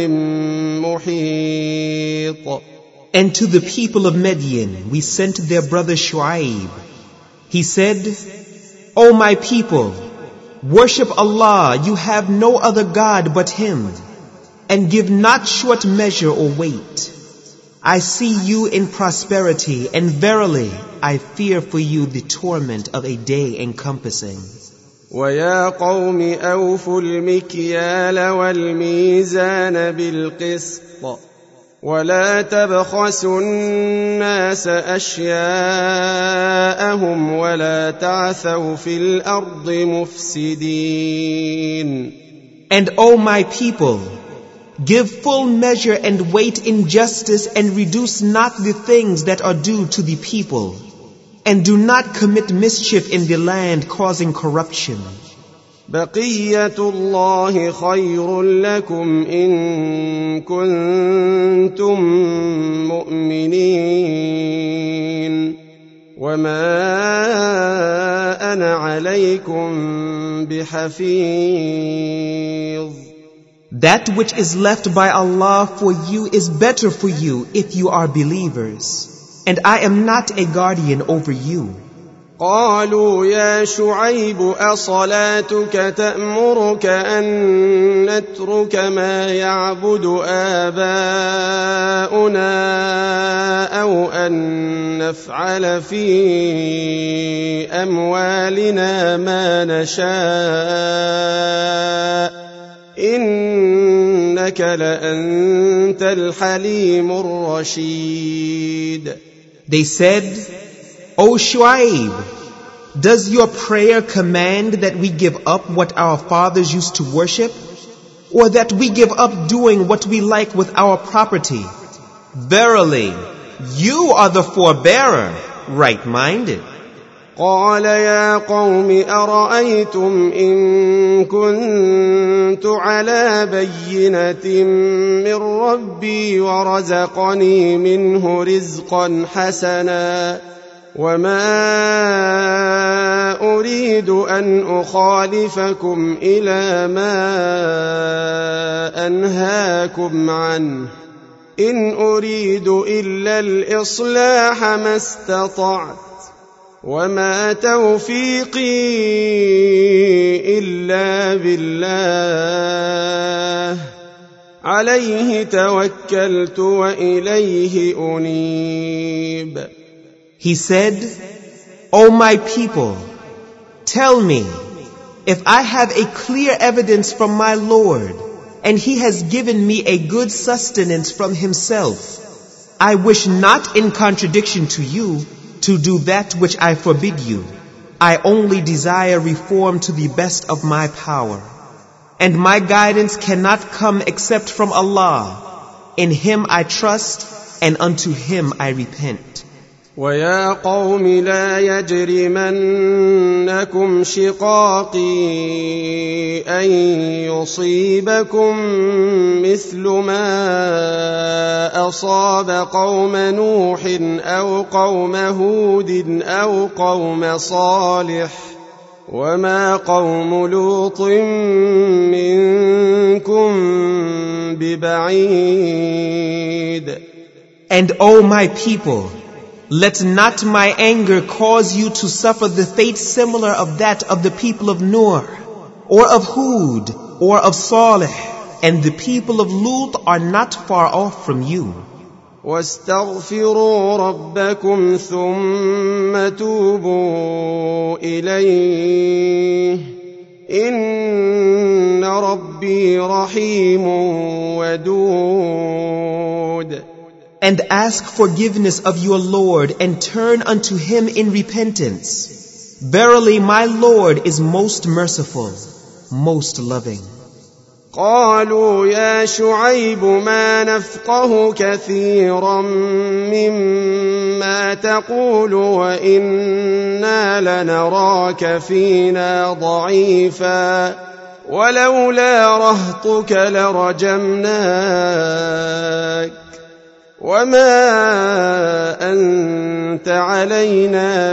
محيط. And to the people of Midian we sent their brother Shu'aib. He said, O my people, worship Allah, you have no other God but Him, and give not short measure or weight. I see you in prosperity, and verily I fear for you the torment of a day encompassing. وَيَا قَوْمِ أَوْفُوا الْمِكْيَالَ وَالْمِيزَانَ بِالْقِسْطِ وَلَا تَبْخَسُوا النَّاسَ أَشْيَاءَهُمْ وَلَا تَعْثَوْا فِي الْأَرْضِ مُفْسِدِينَ. And O my people, give full measure and weight in justice, and reduce not the things that are due to the people, and do not commit mischief in the land, causing corruption. بقية الله خير لكم إن كنتم مؤمنين وما أنا عليكم بحفيظ. That which is left by Allah for you is better for you if you are believers, and I am not a guardian over you. قالوا يا شعيب أصلاتك تأمرك أن نترك ما يعبد آباؤنا أو أن نفعل في أموالنا ما نشاء إنك لأنت الحليم الرشيد. They said, O Shu'aib, does your prayer command that we give up what our fathers used to worship, or that we give up doing what we like with our property? Verily, you are the forbearer, right-minded. قال يا قوم أرأيتم إن كنت على بينة من ربي ورزقني منه رزقا حسنا وما أريد أن أخالفكم إلى ما أنهاكم عنه إن أريد إلا الإصلاح ما استطعت وما توفيقي إلا بالله عليه توكلت وإليه أنيب. He said, O my people, tell me, if I have a clear evidence from my Lord, and He has given me a good sustenance from Himself, I wish not in contradiction to you to do that which I forbid you. I only desire reform to the best of my power. And my guidance cannot come except from Allah. In Him I trust, and unto Him I repent. ويا قوم لا يجرمنكم شقاقي أن يصيبكم مثل ما أصاب قوم نوح أو قوم هود أو قوم صالح وما قوم لوط منكم ببعيد. And O my people, let not my anger cause you to suffer the fate similar of that of the people of Noah, or of Hud, or of Salih, and the people of Lut are not far off from you. واستغفروا ربكم ثم توبوا إليه إن ربي رحيم ودود. And ask forgiveness of your Lord and turn unto him in repentance. Verily my Lord is most merciful, most loving. قالوا يا شعيب ما نفقه كثيرا مما تقول وإنا لنراك فينا ضعيفا ولولا رهطك لرجمناك وما أنت علينا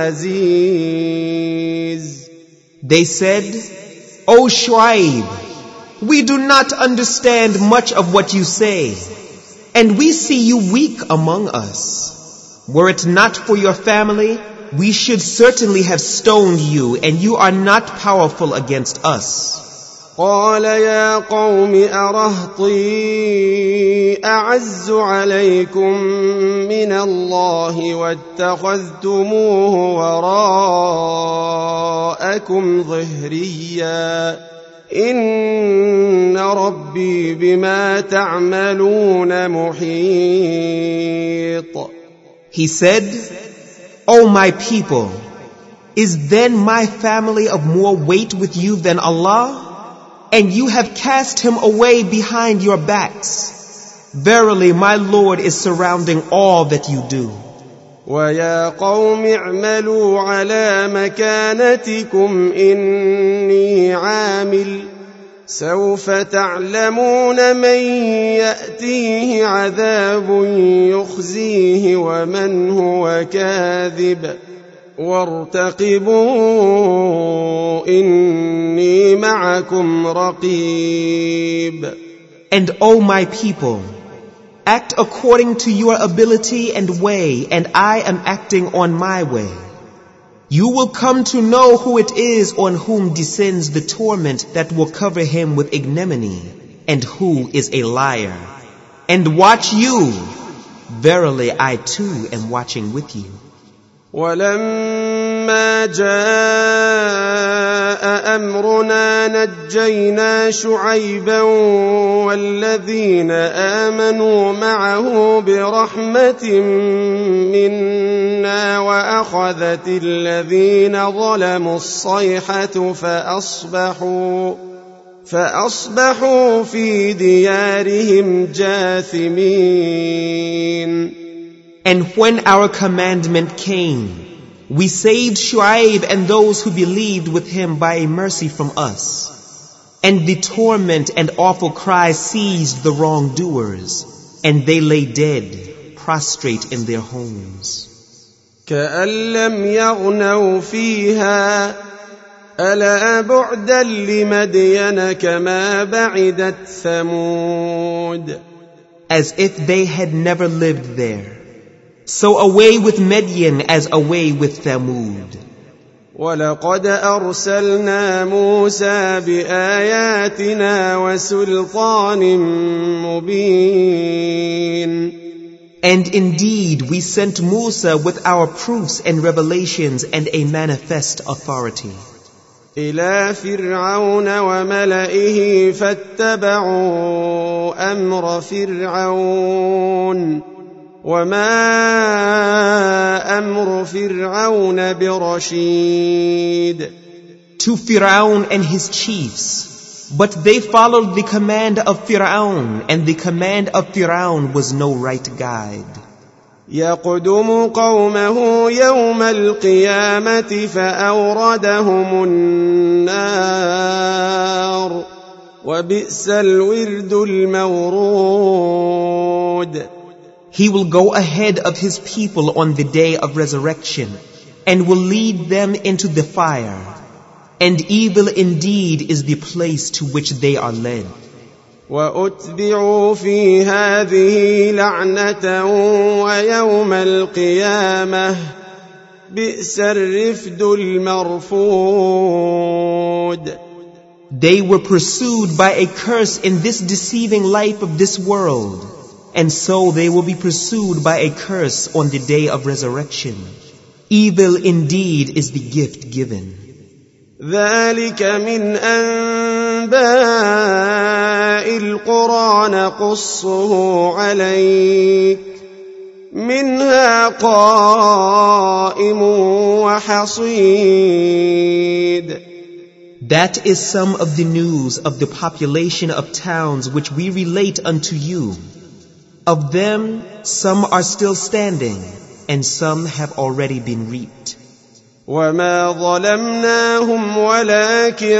بعزيز. They said, O Shu'aib, we do not understand much of what you say, and we see you weak among us. Were it not for your family, we should certainly have stoned you, and you are not powerful against us. قال يا قوم أرهطي أعز عليكم من الله واتخذتموه وراءكم ظهريا إن ربي بما تعملون محيط. He said, O my people, is then my family of more weight with you than Allah? And you have cast him away behind your backs. Verily my Lord is surrounding all that you do. وَيَا قَوْمِ اعْمَلُوا عَلَى مَكَانَتِكُمْ إِنِّي عَامِلٌ سَوْفَ تَعْلَمُونَ مَنْ يَأْتِيهِ عَذَابٌ يُخْزِيهِ وَمَنْ هُوَ كَاذِبٌ وَارْتَقِبُوا إِنِّي مَعَكُمْ رَقِيبٌ. And O my people, act according to your ability and way, and I am acting on my way. You will come to know who it is on whom descends the torment that will cover him with ignominy, and who is a liar. And watch you. Verily I too am watching with you. ولما جاء أمرنا نجينا شعيبا والذين آمنوا معه برحمة منا وأخذت الذين ظلموا الصيحة فأصبحوا في ديارهم جاثمين. And when our commandment came, we saved Shu'aib and those who believed with him by a mercy from us. And the torment and awful cry seized the wrongdoers, and they lay dead, prostrate in their homes. كأن لم يغنوا فيها ألا بعدا لمدين كما بعدت ثمود. As if they had never lived there. So away with Midian as away with Thamud. وَلَقَدْ أَرْسَلْنَا مُوسَى بِآيَاتِنَا وَسُلْطَانٍ مُبِينٍ. And indeed we sent Musa with our proofs and revelations and a manifest authority. إِلَى فِرْعَوْنَ وَمَلَئِهِ فَاتَّبَعُوا أَمْرَ فِرْعَوْنَ وَمَا أَمْرُ فِرْعَوْنَ بِرَشِيدٍ. To Fir'aun and his chiefs, but they followed the command of Fir'aun, and the command of Fir'aun was no right guide. يقدم قومه يوم القيامة فأوردهم النار وبئس الورد المورود. He will go ahead of his people on the day of resurrection and will lead them into the fire. And evil indeed is the place to which they are led. وأتبعوا في هذه لعنة ويوم القيامة بئس الرفد المرفود. They were pursued by a curse in this deceiving life of this world, and so they will be pursued by a curse on the day of resurrection. Evil indeed is the gift given. ذلك من أنباء القرى نقصه عليك منها قائم وحصيد. That is some of the news of the population of towns which we relate unto you. Of them, some are still standing, and some have already been reaped. وما ظلمناهم ولكن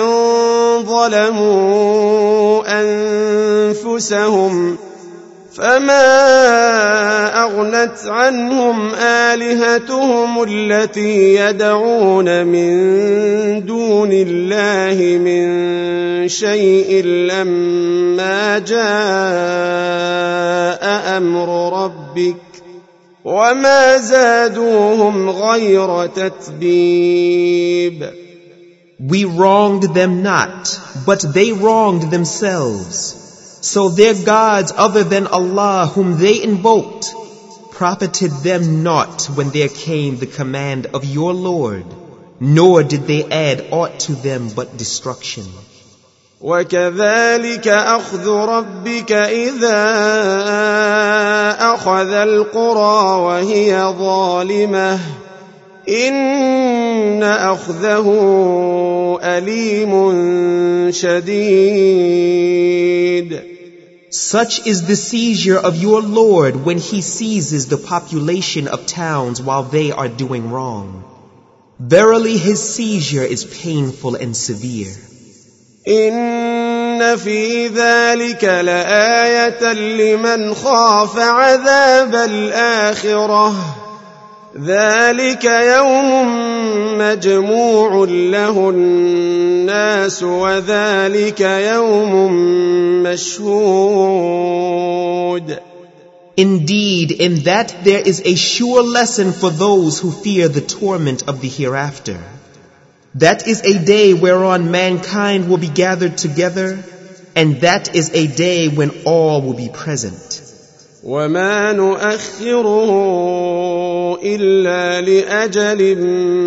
ظلموا أنفسهم فما أغنت عنهم آلهتهم التي يدعون من دون الله من شيء لما جاء أمر ربك وما زادوهم غير تتبيب. We wronged them not, but they wronged themselves. So their gods other than Allah whom they invoked profited them not when there came the command of your Lord, nor did they add aught to them but destruction. وكذلك أخذ ربك إذا أخذ القرى وهي ظالمة إن أخذه أليم شديد. Such is the seizure of your Lord when He seizes the population of towns while they are doing wrong. Verily His seizure is painful and severe. إن في ذلك لآية لمن خاف عذاب الآخرة ذلك يوم مجموع له الناس وذلك يوم مشهود. Indeed, in that there is a sure lesson for those who fear the torment of the hereafter. That is a day whereon mankind will be gathered together, and that is a day when all will be present. وما نؤخره إلا لأجل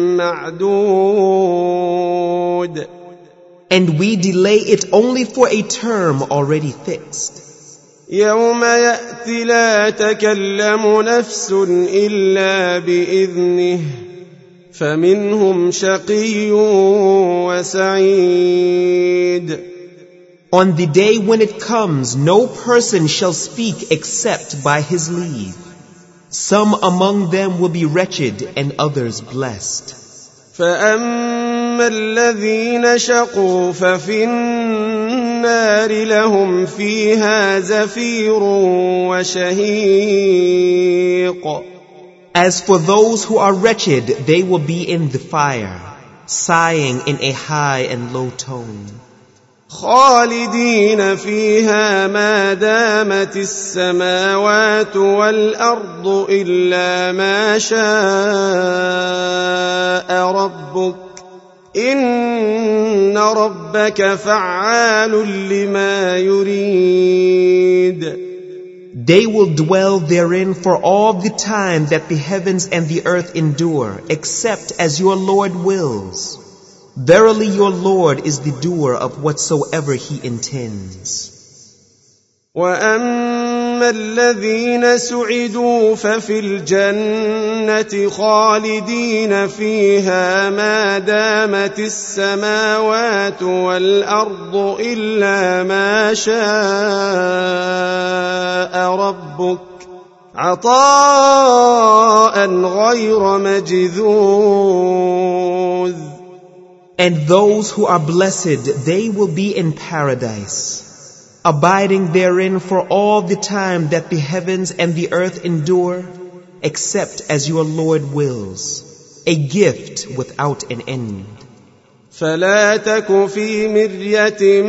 معدود. And we delay it only for a term already fixed. يوم يأتي لا تكلم نفس إلا بإذنه فمنهم شقي وسعيد. On the day when it comes, no person shall speak except by his leave. Some among them will be wretched and others blessed. فأما الذين شقوا ففي النار لهم فيها زفير وشهيق. As for those who are wretched, they will be in the fire, sighing in a high and low tone. خالدين فيها ما دامت السماوات والأرض إلا ما شاء ربك إن ربك فعال لما يريد. They will dwell therein for all the time that the heavens and the earth endure, except as your Lord wills. Verily your Lord is the doer of whatsoever He intends. وَأَمَّا الَّذِينَ سُعِدُوا فَفِي الْجَنَّةِ خَالِدِينَ فِيهَا مَا دَامَتِ السَّمَاوَاتُ وَالْأَرْضُ إِلَّا مَا شَاءَ رَبُّكَ عطاء غير مجذوذ. And those who are blessed, they will be in paradise, abiding therein for all the time that the heavens and the earth endure, except as your Lord wills, a gift without an end. فلا تك في مرية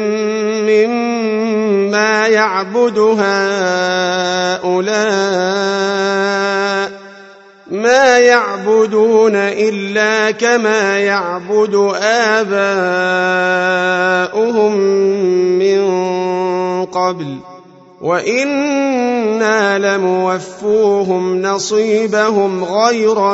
مما يعبد هؤلاء ما يعبدون إلا كما يعبد آباؤهم من قبل وإنا لموفوهم نصيبهم غير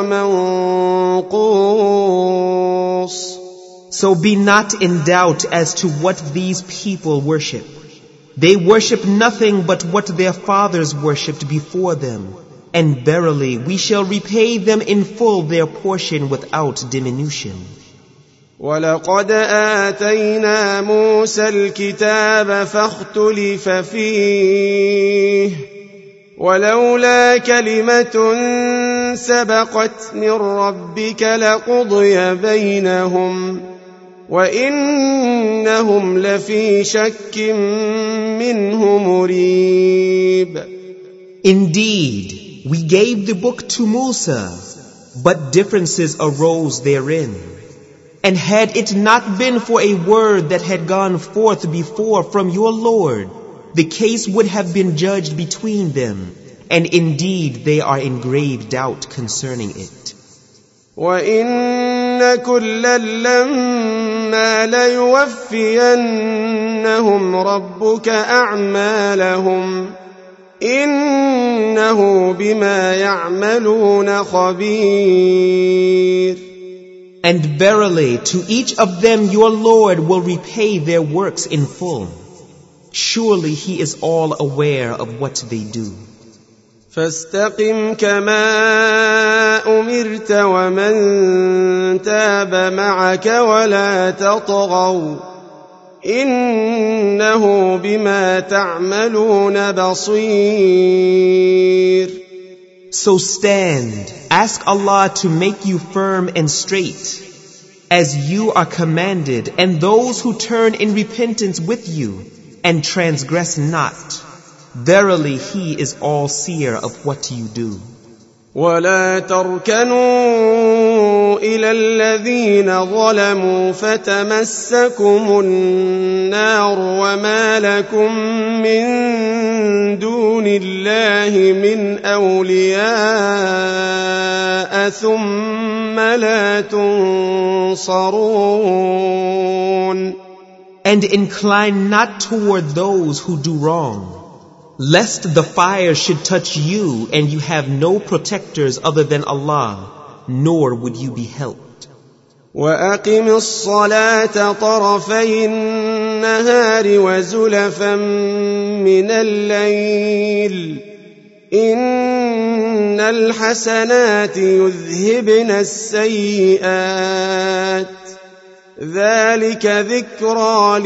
منقوص. So be not in doubt as to what these people worship. They worship nothing but what their fathers worshipped before them. And verily, we shall repay them in full their portion without diminution. وَلَقَدْ آتَيْنَا مُوسَى الْكِتَابَ فَاخْتُلِفَ فِيهِ وَلَوْلَا كَلِمَةٌ سَبَقَتْ مِنْ رَبِّكَ لَقُضِيَ بَيْنَهُمْ وَإِنَّهُمْ لَفِي شَكٍّ مِّنْهُ مُرِيبٍ. Indeed, we gave the book to Musa, but differences arose therein. And had it not been for a word that had gone forth before from your Lord, the case would have been judged between them, and indeed they are in grave doubt concerning it. وَإِنَّ كُلًّا لَمَّا لَيُوَفِّيَنَّهُمْ رَبُّكَ أَعْمَالَهُمْ إِنَّهُ بِمَا يَعْمَلُونَ خَبِيرٌ. And verily, to each of them your Lord will repay their works in full. Surely He is all aware of what they do. فاستقم كما أمرت ومن تاب معك ولا تطغوا إنه بما تعملون بصير. So stand, ask Allah to make you firm and straight, as you are commanded, and those who turn in repentance with you, and transgress not. Verily, He is all-seer of what you do. ولا تركنوا إلى الذين ظلموا فتمسكم النار وما لكم من دون الله من أولياء ثم لا تنصرون. And incline not toward those who do wrong, lest the fire should touch you and you have no protectors other than Allah, nor would you be helped. وَأَقِمِ الصَّلَاةَ طَرَفَيِ النَّهَارِ وَزُلَفًا مِّنَ اللَّيْلِ إِنَّ الْحَسَنَاتِ يُذْهِبْنَ السَّيِّئَاتِ ذَلِكَ ذِكْرَى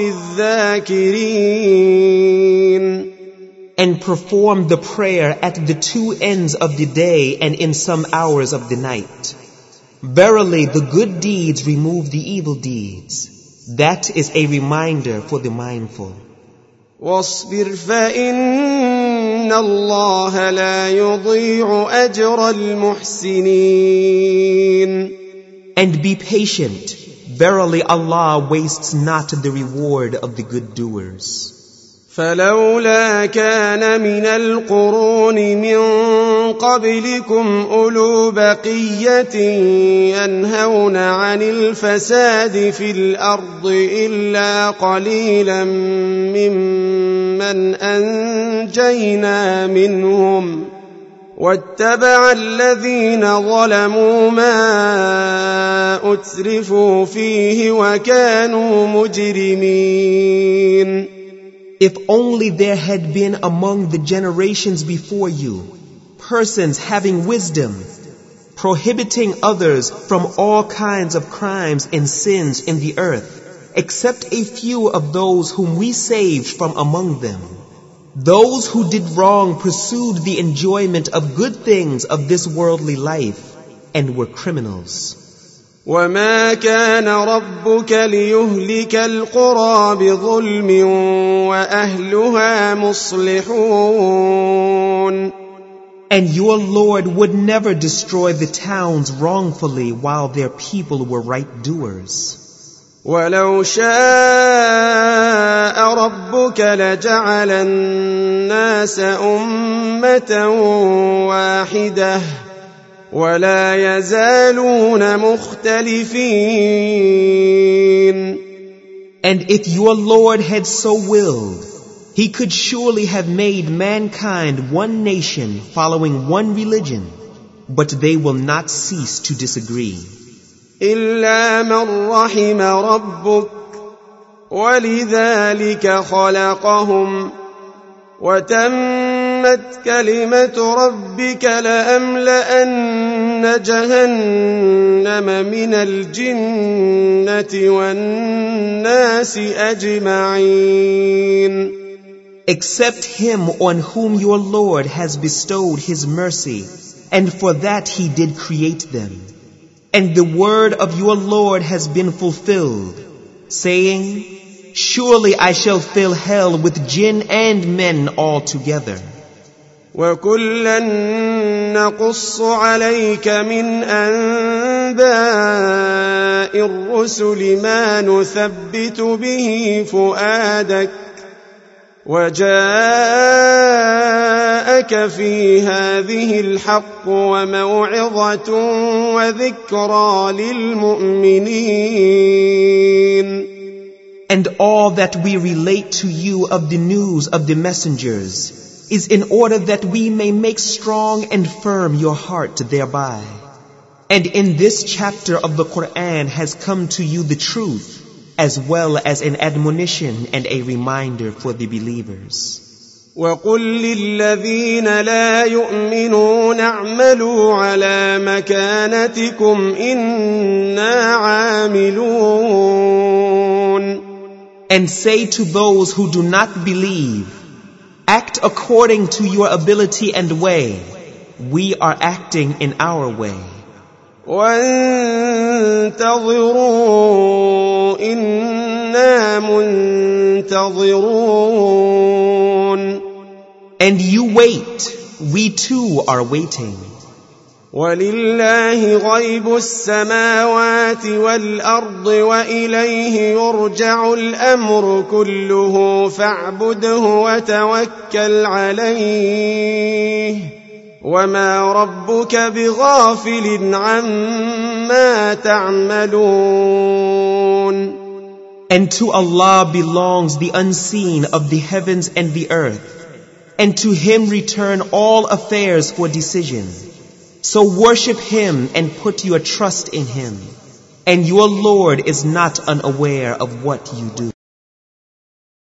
لِلذَّاكِرِينَ. And perform the prayer at the two ends of the day and in some hours of the night. Verily, the good deeds remove the evil deeds. That is a reminder for the mindful. وَاصْبِرْ فَإِنَّ اللَّهَ لَا يُضِيعُ أَجْرَ الْمُحْسِنِينَ. And be patient. Verily, Allah wastes not the reward of the good doers. فلولا كان من القرون من قبلكم أولو بقية ينهون عن الفساد في الأرض إلا قليلا ممن أنجينا منهم واتبع الذين ظلموا ما أترفوا فيه وكانوا مجرمين. If only there had been among the generations before you persons having wisdom, prohibiting others from all kinds of crimes and sins in the earth, except a few of those whom we saved from among them. Those who did wrong pursued the enjoyment of good things of this worldly life and were criminals. وما كان ربك ليهلك القرى بظلم وأهلها مصلحون. And your Lord would never destroy the towns wrongfully while their people were right doers. ولو شاء ربك لجعل الناس أمة واحدة ولا يزالون مختلفين. And if your Lord had so willed, He could surely have made mankind one nation following one religion, but they will not cease to disagree. إلا من رحم ربك ولذلك خلقهم وتمت كلمة ربك لأملأن جهنم من الجنة والناس أجمعين. Except him on whom your Lord has bestowed His mercy, and for that He did create them. And the word of your Lord has been fulfilled, saying, surely I shall fill hell with jinn and men altogether. وَكُلًّا نَقُصُّ عَلَيْكَ مِنْ أَنْبَاءِ الرُّسُلِ مَا نُثَبِّتُ بِهِ فُؤَادَكَ وَجَاءَكَ فِي هَذِهِ الْحَقُّ وَمَوْعِظَةٌ وَذِكْرَى لِلْمُؤْمِنِينَ. And all that we relate to you of the news of the messengers is in order that we may make strong and firm your heart thereby. And in this chapter of the Quran has come to you the truth, as well as an admonition and a reminder for the believers. وَقُلْ لِلَّذِينَ لَا يُؤْمِنُونَ اعْمَلُوا عَلَى مَكَانَتِكُمْ إِنَّا عَامِلُونَ. And say to those who do not believe, act according to your ability and way. We are acting in our way. وَانْتَظِرُوا إِنَّا مُنْتَظِرُونَ. And you wait, we too are waiting. وَلِلَّهِ غَيْبُ السَّمَاوَاتِ وَالْأَرْضِ وَإِلَيْهِ يُرْجَعُ الْأَمْرُ كُلُّهُ فَاعْبُدْهُ وَتَوَكَّلْ عَلَيْهِ وَمَا رَبُّكَ بِغَافِلٍ عَمَّا تَعْمَلُونَ. And to Allah belongs the unseen of the heavens and the earth, and to Him return all affairs for decision. So worship Him and put your trust in Him, and your Lord is not unaware of what you do.